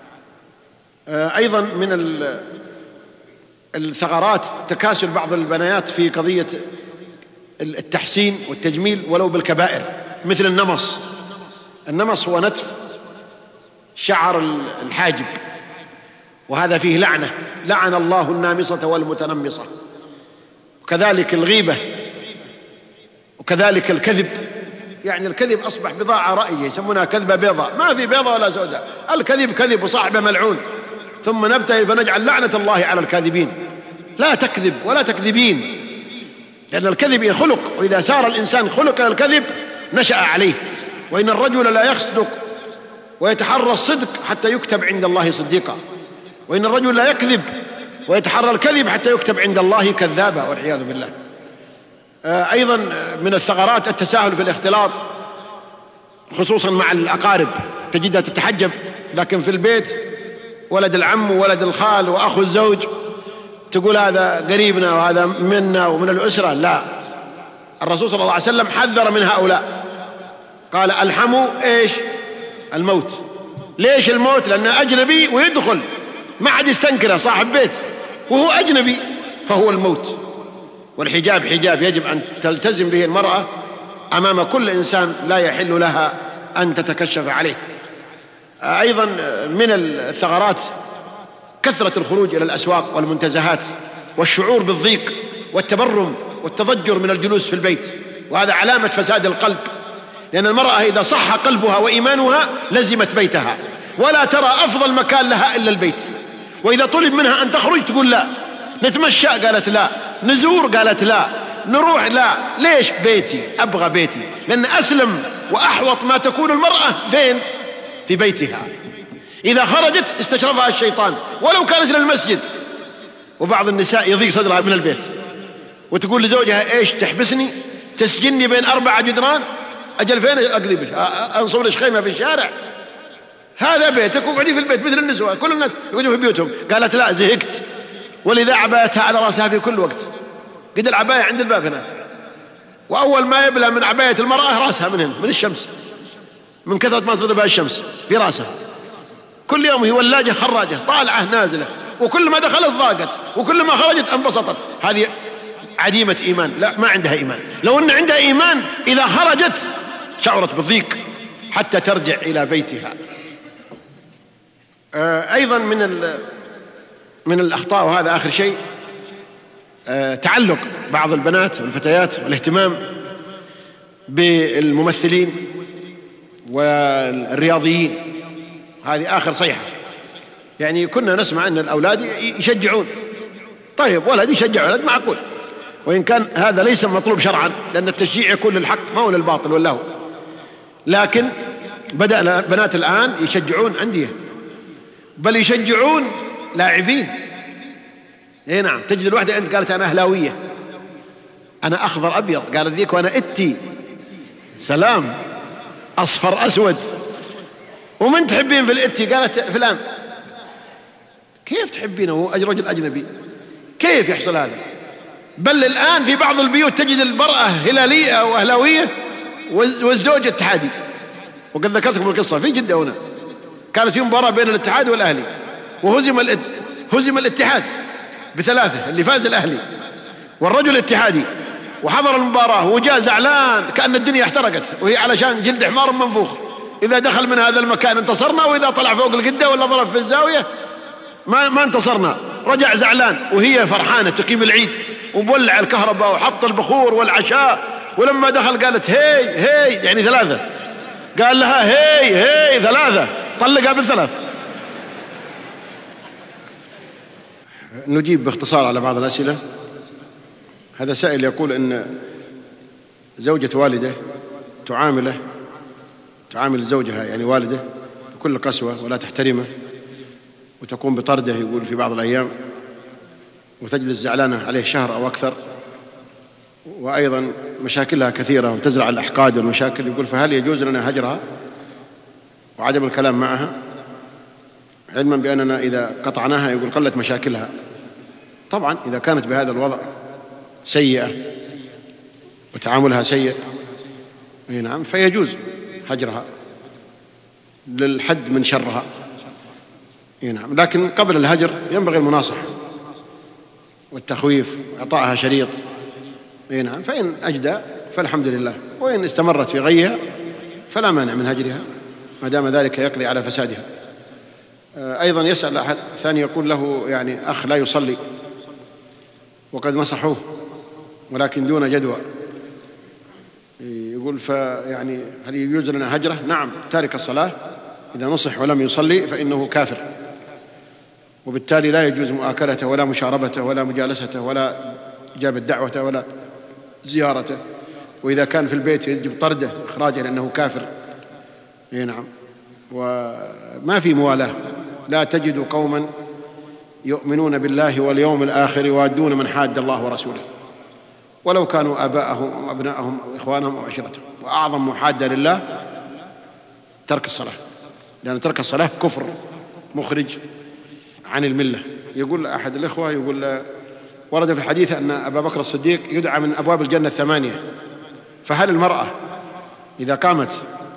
أيضا من الثغرات تكاسل بعض البنات في قضية التحسين والتجميل ولو بالكبائر، مثل النمص. النمص هو نتف شعر الحاجب، وهذا فيه لعنة، لعن الله النامصة والمتنمصة. وكذلك الغيبة، وكذلك الكذب. يعني الكذب أصبح بضاعة رائجة، يسمونها كذبة بيضاء، ما في بيضاء ولا سوداء، الكذب كذب وصاحبه ملعون. ثم نبتهل فنجعل لعنة الله على الكاذبين. لا تكذب ولا تكذبين، لأن الكذب خلق، وإذا سار الإنسان خلق الكذب نشأ عليه. وإن الرجل لا يصدق ويتحرى الصدق حتى يكتب عند الله صديقا، وإن الرجل لا يكذب ويتحرى الكذب حتى يكتب عند الله كذابا والعياذ بالله. أيضا من الثغرات التساهل في الاختلاط، خصوصا مع الأقارب، تجدها تتحجب لكن في البيت ولد العم وولد الخال وأخو الزوج تقول هذا قريبنا وهذا منا ومن الأسرة. لا، الرسول صلى الله عليه وسلم حذر من هؤلاء، قال ألحموا إيش؟ الموت. ليش الموت؟ لأنه أجنبي ويدخل ما حد يستنكره، صاحب بيت وهو أجنبي، فهو الموت. والحجاب حجاب يجب أن تلتزم به المرأة أمام كل إنسان، لا يحل لها أن تتكشف عليه. أيضا من الثغرات كثرة الخروج إلى الأسواق والمنتزهات والشعور بالضيق والتبرم والتضجر من الجلوس في البيت، وهذا علامة فساد القلب، لأن المرأة إذا صح قلبها وإيمانها لزمت بيتها، ولا ترى أفضل مكان لها إلا البيت. وإذا طلب منها أن تخرج تقول لا، نتمشى قالت لا، نزور قالت لا، نروح لا. ليش؟ بيتي، أبغى بيتي. لأن أسلم وأحوط ما تكون المرأة فين؟ في بيتها. إذا خرجت استشرفها الشيطان ولو كانت للمسجد. وبعض النساء يضيق صدرها من البيت وتقول لزوجها إيش؟ تحبسني، تسجني بين 4 جدران، أجل فين أقلبش؟ أنصب لك خيمة في الشارع؟ هذا بيتك وقعدي في البيت مثل النسوة، كل الناس يقعدوا في بيوتهم. قالت لا، زهقت. ولذا عبايتها على رأسها في كل وقت، قد العباية عند الباب هنا، وأول ما يبلى من عباية المرأة رأسها من هنا، من الشمس، من كثرة ما تضربها الشمس في رأسها. كل يوم هي ولاجة خراجة، طالعة نازلة، وكل ما دخلت ضاقت، وكل ما خرجت انبسطت. هذه عديمة إيمان، لا، ما عندها إيمان. لو أن عندها إيمان إذا خرجت شعرت بالضيق حتى ترجع إلى بيتها. أيضا من الأخطاء، وهذا آخر شيء، تعلق بعض البنات والفتيات والاهتمام بالممثلين والرياضيين. هذه آخر صيحة. يعني كنا نسمع أن الأولاد يشجعون، طيب ولد يشجع ولد معقول، وإن كان هذا ليس مطلوب شرعا، لأن التشجيع يكون للحق ما هو للباطل والله. لكن بدأ البنات الآن يشجعون أندية، بل يشجعون لاعبين. اي نعم، تجد الواحدة أنت قالت أنا أهلاوية، أنا أخضر أبيض، قالت ذيك وأنا إتي، سلام، أصفر أسود. ومن تحبين في الإتي؟ قالت فلان. كيف تحبينه وهو رجل أجنبي؟ كيف يحصل هذا؟ بل الآن في بعض البيوت تجد المرأة هلالية أو أهلاوية والزوج اتحادي. وقد ذكرت لكم القصة في جدة هنا، كانت في مباراة بين الاتحاد والأهلي، وهزم الاتحاد ب3، اللي فاز الأهلي، والرجل اتحادي، وحضر المباراة وجاء زعلان كأن الدنيا احترقت، وهي علشان جلد حمار منفوخ، إذا دخل من هذا المكان انتصرنا، وإذا طلع فوق القدة ولا ضرب في الزاوية ما انتصرنا. رجع زعلان، وهي فرحانة تقيم العيد ومولع الكهرباء وحط البخور والعشاء. ولما دخل قالت هي يعني 3، قال لها هي 3، طلقها بال3. نجيب باختصار على بعض الأسئلة. هذا سائل يقول إن زوجة والده تعامل زوجها يعني والده بكل قسوة ولا تحترمه، وتقوم بطرده يقول في بعض الأيام، وتجلس زعلانة عليه شهر أو أكثر، وأيضا مشاكلها كثيرة وتزرع الأحقاد والمشاكل. يقول فهل يجوز لنا هجرها وعدم الكلام معها، علما بأننا إذا قطعناها يقول قلت مشاكلها؟ طبعا إذا كانت بهذا الوضع سيئة وتعاملها سيء، نعم، فيجوز هجرها للحد من شرها. نعم، لكن قبل الهجر ينبغي المناصحة والتخويف وإعطائها شريط. نعم، فإن أجدى فالحمد لله، وإن استمرت في غيها فلا مانع من هجرها ما دام ذلك يقضي على فسادها. أيضا يسأل أحد ثاني يقول له يعني أخ لا يصلي وقد نصحوه ولكن دون جدوى، يقول فيعني هل يجوز لنا هجره؟ نعم، تارك الصلاة إذا نصح ولم يصلي فإنه كافر، وبالتالي لا يجوز مؤاكلته ولا مشاربته ولا مجالسته ولا إجابة دعوته ولا زيارته. وإذا كان في البيت يجب طرده إخراجه لأنه كافر نعم. وما في موالاه، لا تجد قوما يؤمنون بالله واليوم الآخر يوادون من حاد الله ورسوله ولو كانوا آباءهم أو أبناءهم أو إخوانهم أو عشيرتهم. وأعظم محادة لله ترك الصلاة، لأن ترك الصلاة كفر مخرج عن الملة. يقول أحد الإخوة، يقول ورد في الحديث أن أبا بكر الصديق يدعى من أبواب الجنة 8، فهل المرأة إذا قامت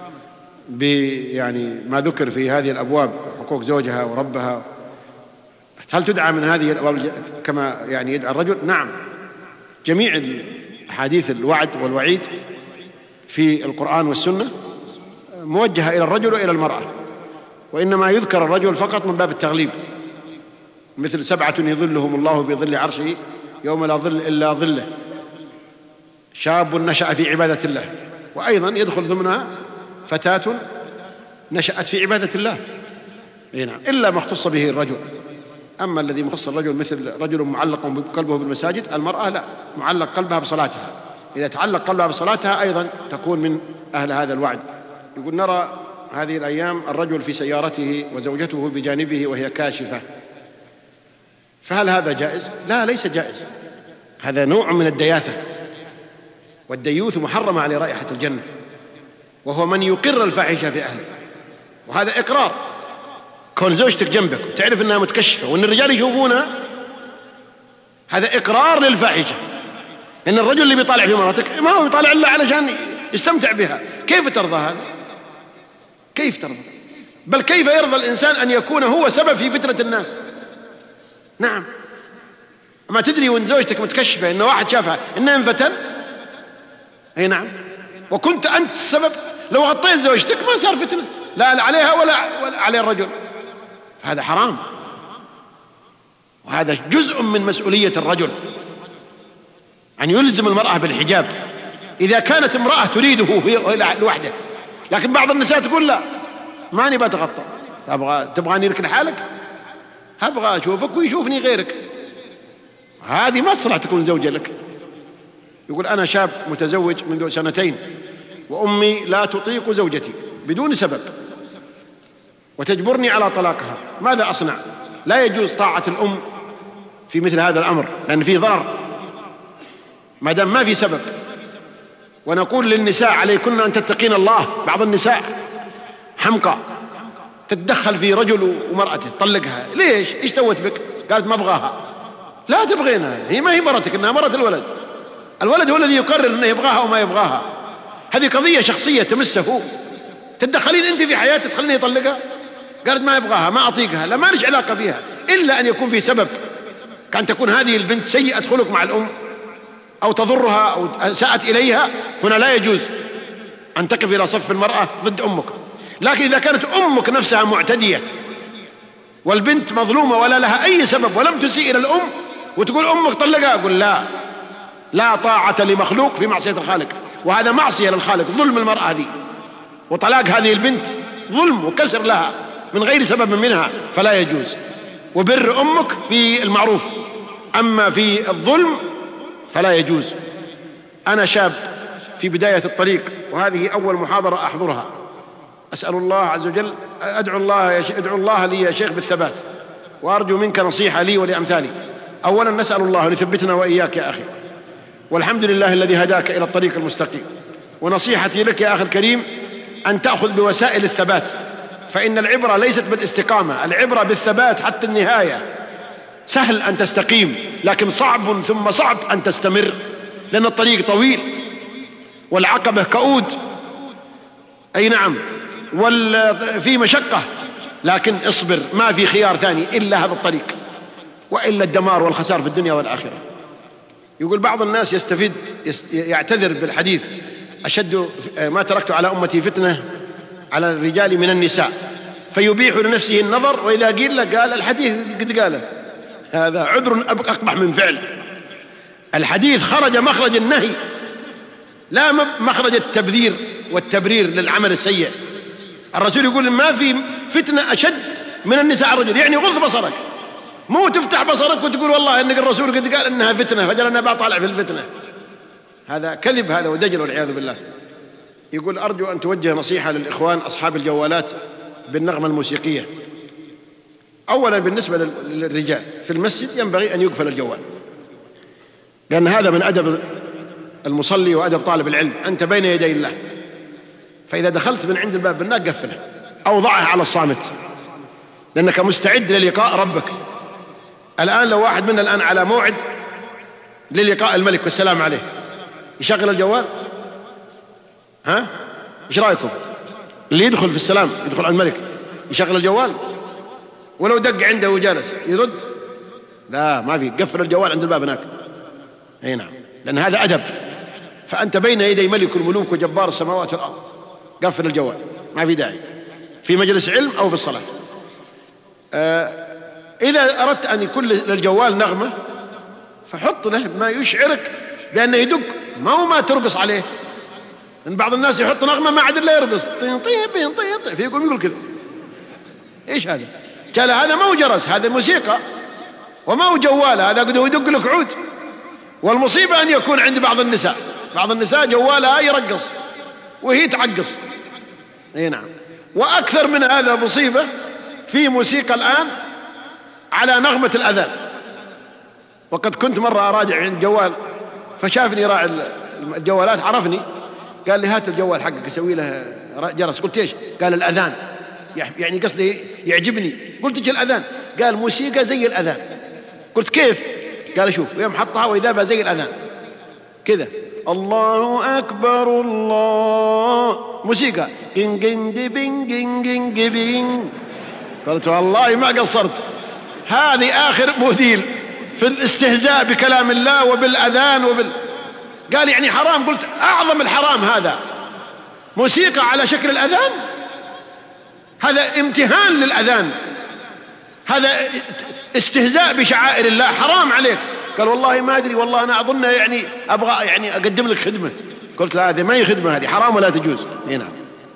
يعني ما ذكر في هذه الأبواب، حقوق زوجها وربها، هل تدعى من هذه الأبواب كما يعني يدعى الرجل؟ نعم، جميع الأحاديث الوعد والوعيد في القرآن والسنة موجهة إلى الرجل وإلى المرأة، وإنما يذكر الرجل فقط من باب التغليب، مثل 7 يظلهم الله بظل عرشه يوم لا ظل إلا ظله، شاب نشأ في عبادة الله، وأيضا يدخل ضمنها فتاة نشأت في عبادة الله، نعم، إلا ما اختص به الرجل. أما الذي مخص الرجل مثل رجل معلق قلبه بالمساجد، المرأة لا، معلق قلبها بصلاتها، إذا تعلق قلبها بصلاتها أيضا تكون من أهل هذا الوعد. يقول نرى هذه الأيام الرجل في سيارته وزوجته بجانبه وهي كاشفة، فهل هذا جائز؟ لا، ليس جائز، هذا نوع من الدياثة، والديوث محرم على رائحة الجنة، وهو من يقر الفاحشة في أهله، وهذا إقرار. كون زوجتك جنبك وتعرف أنها متكشفة وأن الرجال يشوفونها، هذا إقرار للفاحشة. إن الرجل اللي بيطالع في مراتك ما هو يطالع إلا علشان يستمتع بها، كيف ترضى هذا؟ كيف ترضى؟ بل كيف يرضى الإنسان أن يكون هو سبب في فتنة الناس؟ نعم، ما تدري وإن زوجتك متكشفة إن واحد شافها إنه انفتن، أي نعم، وكنت أنت السبب. لو غطيت زوجتك ما صار فتنة، لا عليها ولا على الرجل، فهذا حرام، وهذا جزء من مسؤولية الرجل أن يلزم المرأة بالحجاب إذا كانت امرأة تريده هي لوحده. لكن بعض النساء تقول لا، ما نبغى أتغطى، تبغاني يركن حالك، أبغى أشوفك ويشوفني غيرك، هذه ما تصلح تكون زوجة لك. يقول أنا شاب متزوج منذ 2 وأمي لا تطيق زوجتي بدون سبب وتجبرني على طلاقها، ماذا أصنع؟ لا يجوز طاعة الأم في مثل هذا الأمر، لأن فيه ضرر ما دام ما في سبب. ونقول للنساء عليكن أن تتقين الله. بعض النساء حمقى تتدخل في رجل ومرأته، طلقها، ليش؟ إيش سوت بك؟ قالت ما أبغاها. لا تبغينها، هي ما هي مرتك، إنها مرة الولد. الولد هو الذي يقرر أنه يبغاها وما يبغاها، هذه قضية شخصية تمسه. تتدخلين أنت في حياته تخليني يطلقها؟ قالت ما يبغاها، ما أطيقها، لا، ما ليش علاقة فيها إلا أن يكون في سبب، كان تكون هذه البنت سيئة خلق مع الأم أو تضرها أو ساءت إليها، هنا لا يجوز أن تقف إلى صف المرأة ضد أمك. لكن إذا كانت أمك نفسها معتدية والبنت مظلومة ولا لها أي سبب ولم تسيء إلى الأم وتقول أمك طلقها، أقول لا طاعة لمخلوق في معصية الخالق، وهذا معصية للخالق، ظلم المرأة هذه، وطلاق هذه البنت ظلم وكسر لها من غير سبب منها، فلا يجوز. وبر أمك في المعروف، أما في الظلم فلا يجوز. أنا شاب في بداية الطريق، وهذه أول محاضرة أحضرها، أسأل الله عز وجل، أدعو الله لي يا شيخ بالثبات، وأرجو منك نصيحة لي ولأمثالي. أولا نسأل الله ليثبتنا وإياك يا أخي، والحمد لله الذي هداك إلى الطريق المستقيم. ونصيحتي لك يا أخي الكريم أن تأخذ بوسائل الثبات، فإن العبرة ليست بالاستقامة، العبرة بالثبات حتى النهاية. سهل أن تستقيم، لكن صعب ثم صعب أن تستمر، لأن الطريق طويل والعقبة كؤود، أي نعم، وفي مشقة، لكن اصبر، ما في خيار ثاني إلا هذا الطريق، وإلا الدمار والخسار في الدنيا والآخرة. يقول بعض الناس يعتذر بالحديث أشد ما تركت على أمتي فتنة على الرجال من النساء، فيبيح لنفسه النظر، وإذا قيل له قال الحديث قد قاله. هذا عذر أقبح من فعل. الحديث خرج مخرج النهي، لا مخرج التبذير والتبرير للعمل السيء. الرسول يقول ما في فتنة أشد من النساء على الرجل، يعني غض بصرك، مو تفتح بصرك وتقول والله إن الرسول قد قال إنها فتنة فجل أنا بطالع في الفتنة. هذا كذب، هذا ودجل والعياذ بالله. يقول أرجو أن توجه نصيحة للإخوان أصحاب الجوالات بالنغمة الموسيقية. أولا بالنسبة للرجال في المسجد ينبغي أن يقفل الجوال، لأن هذا من أدب المصلي وأدب طالب العلم، أنت بين يدي الله، فإذا دخلت من عند الباب بالناك قفله أو ضعه على الصامت، لأنك مستعد للقاء ربك. الآن لو واحد منا الآن على موعد للقاء الملك والسلام عليه، يشغل الجوال؟ ها؟ إيش رأيكم؟ اللي يدخل في السلام يدخل على الملك يشغل الجوال؟ ولو دق عنده وجالس يرد؟ لا، ما في، قفل الجوال عند الباب هناك. اي نعم، لأن هذا أدب، فأنت بين يدي ملك الملوك وجبار السماوات والأرض، قفل الجوال، ما في داعي في مجلس علم أو في الصلاة. إذا أردت أن يكون للجوال نغمة فحط له ما يشعرك بأنه يدق، ما ترقص عليه، لأن بعض الناس يحط نغمة ما عاد إلا يرقص، طين طين طين طين، فيقول كذا. إيش هذا؟ قال هذا ما هو جرس، هذا موسيقى وما هو جوال، هذا قد يدق لك عود. والمصيبة أن يكون عند بعض النساء جوالها يرقص وهي تعقص. اي نعم. وأكثر من هذا مصيبة، في موسيقى الآن على نغمة الأذان. وقد كنت مرة أراجع عند جوال فشافني راعي الجوالات، عرفني، قال لي هات الجوال حقك اسوي له جرس. قلت ايش؟ قال الأذان، يعني قصدي يعجبني. قلت ايش الأذان؟ قال موسيقى زي الأذان. قلت كيف؟ قال شوف، يوم حطها وإذا زي الأذان كذا، الله أكبر الله، موسيقى جن جن دبن جن جن جبين. قلت والله ما قصرت، هذه آخر موديل في الاستهزاء بكلام الله وبالأذان قال يعني حرام. قلت أعظم الحرام هذا، موسيقى على شكل الأذان، هذا امتهان للأذان، هذا استهزاء بشعائر الله، حرام عليك. قال والله ما أدري، والله أنا أظن يعني أبغى يعني أقدم لك خدمة. قلت لا، هذه ما هي خدمة، هذه حرام ولا تجوز. هنا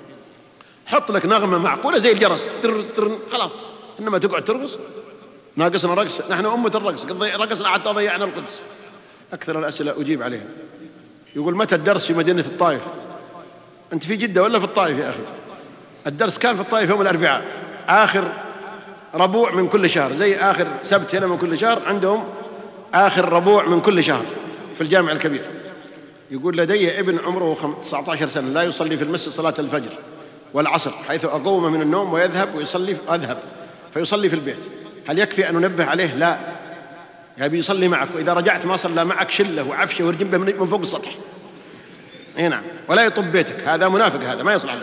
حط لك نغمة معقولة زي الجرس، خلاص. إنما تقعد ترقص، ناقصنا رقص، نحن أمة الرقص، رقصنا حتى ضيعنا القدس. أكثر الأسئلة أجيب عليها. يقول متى الدرس في مدينة الطائف؟ أنت في جدة ولا في الطائف يا أخي؟ الدرس كان في الطائف يوم الأربعاء، آخر ربوع من كل شهر، زي آخر سبت هنا من كل شهر، عندهم آخر ربوع من كل شهر في الجامع الكبير. يقول لدي ابن عمره 19 سنة لا يصلي في المسجد صلاة الفجر والعصر، حيث أقوم من النوم ويذهب ويصلي، أذهب فيصلي في البيت، هل يكفي أن ننبه عليه؟ لا، يبي يصلي معك، وإذا رجعت ما صلى معك شله وعفشه ورجم به من فوق السطح. نعم، ولا يطب بيتك، هذا منافق، هذا ما يصلح لك.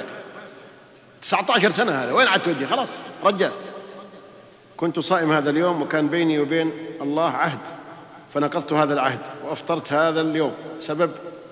19 سنة هذا، وين عاد توجه؟ خلاص رجال. كنت صائم هذا اليوم وكان بيني وبين الله عهد، فنقضت هذا العهد وأفطرت هذا اليوم سبب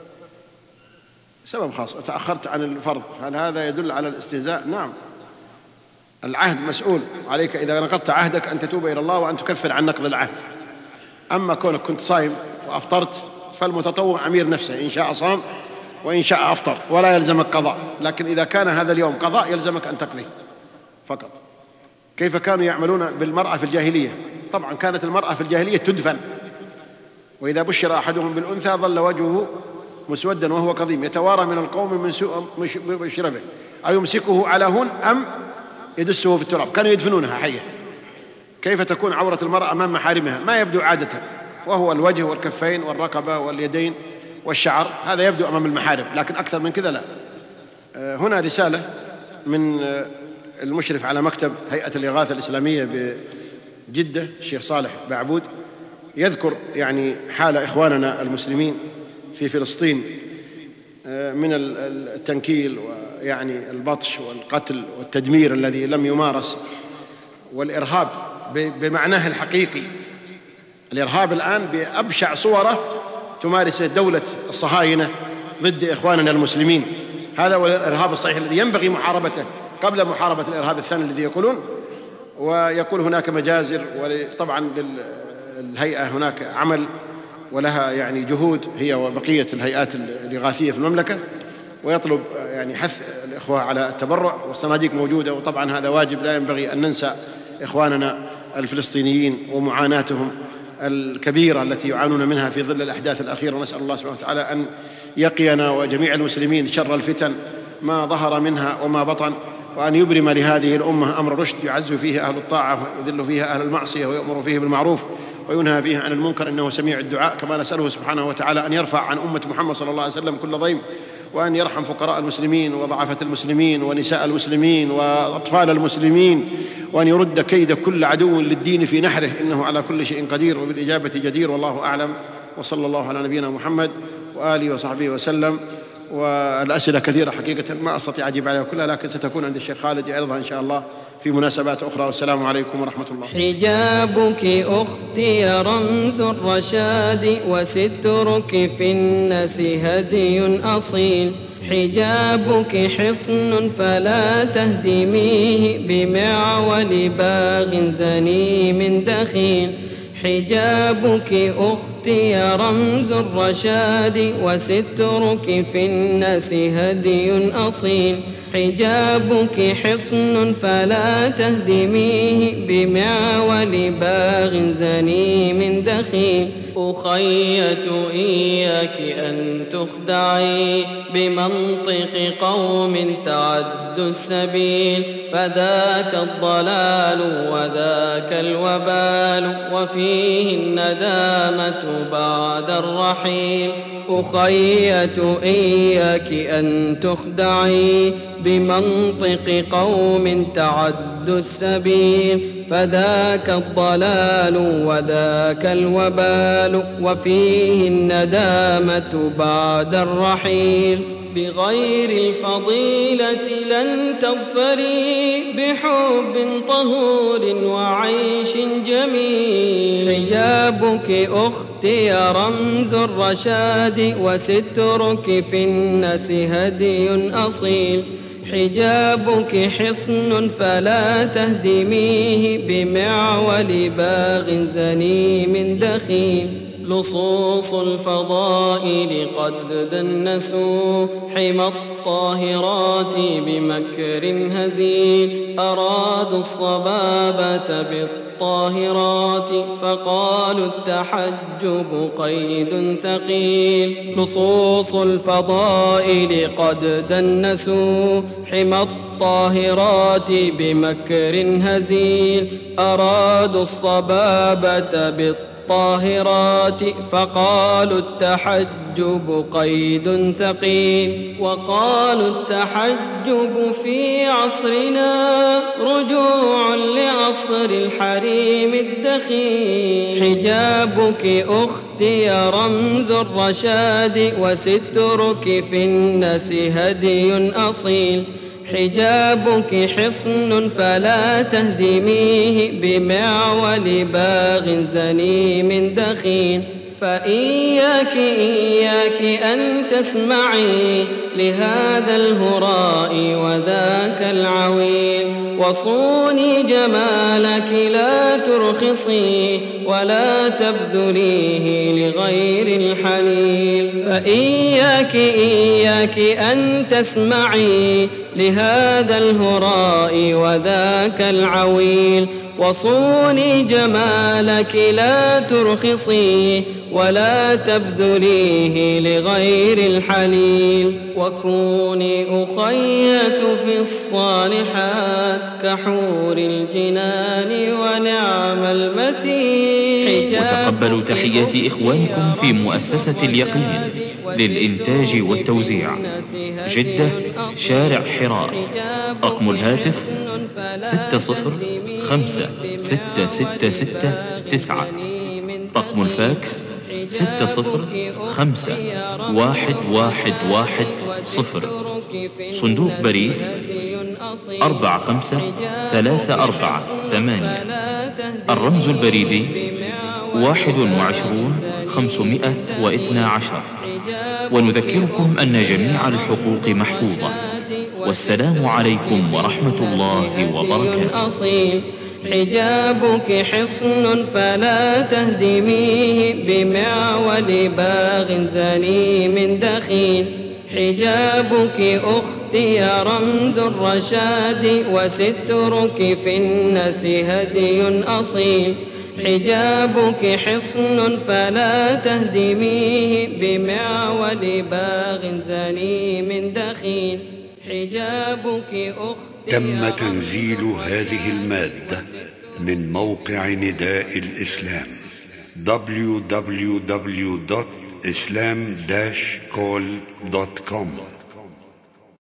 خاص، وتأخرت عن الفرض، هل هذا يدل على الاستهزاء؟ نعم، العهد مسؤول عليك إذا نقضت عهدك أن تتوب إلى الله وأن تكفر عن نقض العهد. أما كونك كنت صائم وأفطرت فالمتطوع أمير نفسه، إن شاء صام وإن شاء أفطر، ولا يلزمك قضاء. لكن إذا كان هذا اليوم قضاء يلزمك أن تقضي فقط. كيف كانوا يعملون بالمرأة في الجاهلية؟ طبعا كانت المرأة في الجاهلية تدفن، وإذا بشر أحدهم بالأنثى ظل وجهه مسودا وهو كظيم، يتوارى من القوم من سوء بشر به، أو يمسكه على هون أم يدسه في التراب. كانوا يدفنونها حية. كيف تكون عورة المرأة أمام محارمها؟ ما يبدو عادة، وهو الوجه والكفين والرقبة واليدين والشعر، هذا يبدو أمام المحارم، لكن أكثر من كذا لا. هنا رسالة من المشرف على مكتب هيئة الإغاثة الإسلامية بجدة الشيخ صالح بعبود، يذكر يعني حال إخواننا المسلمين في فلسطين من التنكيل ويعني البطش والقتل والتدمير الذي لم يمارس، والإرهاب بمعناه الحقيقي. الإرهاب الآن بأبشع صوره تمارسه دولة الصهاينة ضد إخواننا المسلمين. هذا هو الإرهاب الصحيح الذي ينبغي محاربته قبل محاربة الإرهاب الثاني الذي يقولون. ويقول هناك مجازر، وطبعا للهيئة هناك عمل ولها يعني جهود هي وبقية الهيئات الإغاثية في المملكة، ويطلب يعني حث الإخوة على التبرع، والصناديق موجودة. وطبعا هذا واجب، لا ينبغي أن ننسى إخواننا الفلسطينيين ومعاناتهم الكبيرة التي يعانون منها في ظل الأحداث الأخيرة. ونسأل الله سبحانه وتعالى أن يقينا وجميع المسلمين شر الفتن ما ظهر منها وما بطن، وأن يبرم لهذه الأمة أمر رشد يعز فيه أهل الطاعة ويذل فيها أهل المعصية ويؤمر فيه بالمعروف وينهى فيه عن المنكر، إنه سميع الدعاء. كما نسأله سبحانه وتعالى أن يرفع عن أمة محمد صلى الله عليه وسلم كل ضيم، وأن يرحم فقراء المسلمين وضعفة المسلمين ونساء المسلمين وأطفال المسلمين، وأن يرد كيد كل عدو للدين في نحره، إنه على كل شيء قدير وبالإجابة جدير، والله أعلم. وصلى الله على نبينا محمد وآله وصحبه وسلم. والأسئلة كثيرة حقيقة ما أستطيع أجيب عليها كلها، لكن ستكون عند الشيخ خالد يعرضها إن شاء الله في مناسبات أخرى. والسلام عليكم ورحمة الله. حجابك أختي رمز الرشاد، وسترك في الناس هدي أصيل. حجابك حصن فلا تهدميه بمعول باغ زنيم دخيل. حجابك أختي رمز الرشاد، وسترك في الناس هدي أصيل. حجابك حصن فلا تهدميه بمعول باغ زنيم دخيل. أخيت إياك أن تخدعي بمنطق قوم تعدوا السبيل، فذاك الضلال وذاك الوبال، وفيه الندامة بعد الرحيل. أخيت إياك أن تخدعي بمنطق قوم تعدوا السبيل، فذاك الضلال وذاك الوبال، وفيه الندامة بعد الرحيل. بغير الفضيلة لن تظفري بحب طهور وعيش جميل. حجابك أختي رمز الرشاد، وسترك في الناس هدي أصيل. حجابك حصن فلا تهدميه بمعول باغ زنيم دخيل. لصوص الفضائل قد دنسوا حمى الطاهرات بمكر هزيل. أرادوا الصبابة بالطاهرات، فقالوا التحجب قيد ثقيل. لصوص الفضائل قد دنسوا حمى الطاهرات بمكر هزيل. أرادوا الصبابة بالطاهرات، فقالوا التحجب قيد ثقيل. وقالوا التحجب في عصرنا رجوع لعصر الحريم الدخيل. حجابك أختي رمز الرشاد، وسترك في الناس هدي أصيل. حجابك حصن فلا تهدميه بمعول باغ زنيم دخيل. فإياك أن تسمعي لهذا الهراء وذاك العويل. وصوني جمالك لا ترخصي ولا تبذليه لغير الحليل. فإياك أن تسمعي لهذا الهراء وذاك العويل. وصوني جمالك لا ترخصي ولا تبذليه لغير الحليل. وكوني أخية في الصالحات كحور الجنان ونعم المثيل. وتقبلوا تحيات إخوانكم في مؤسسة اليقين للإنتاج والتوزيع، جدة، شارع حراء. رقم الهاتف 605-666-9. رقم الفاكس 605-1110. صندوق بريد 45348. الرمز البريدي 21512. ونذكركم أن جميع الحقوق محفوظة. والسلام عليكم ورحمة الله وبركاته. حجابك حصن فلا تهدميه بمعول باغ زنيم دخيل. حجابك أختي رمز الرشاد، وسترك في الناس هدي أصيل. حجابك حصن فلا تهدميه بمعول باغ زنيم دخيل. حجابك أختي تم تنزيل هذه المادة من موقع نداء الإسلام www.islam-call.com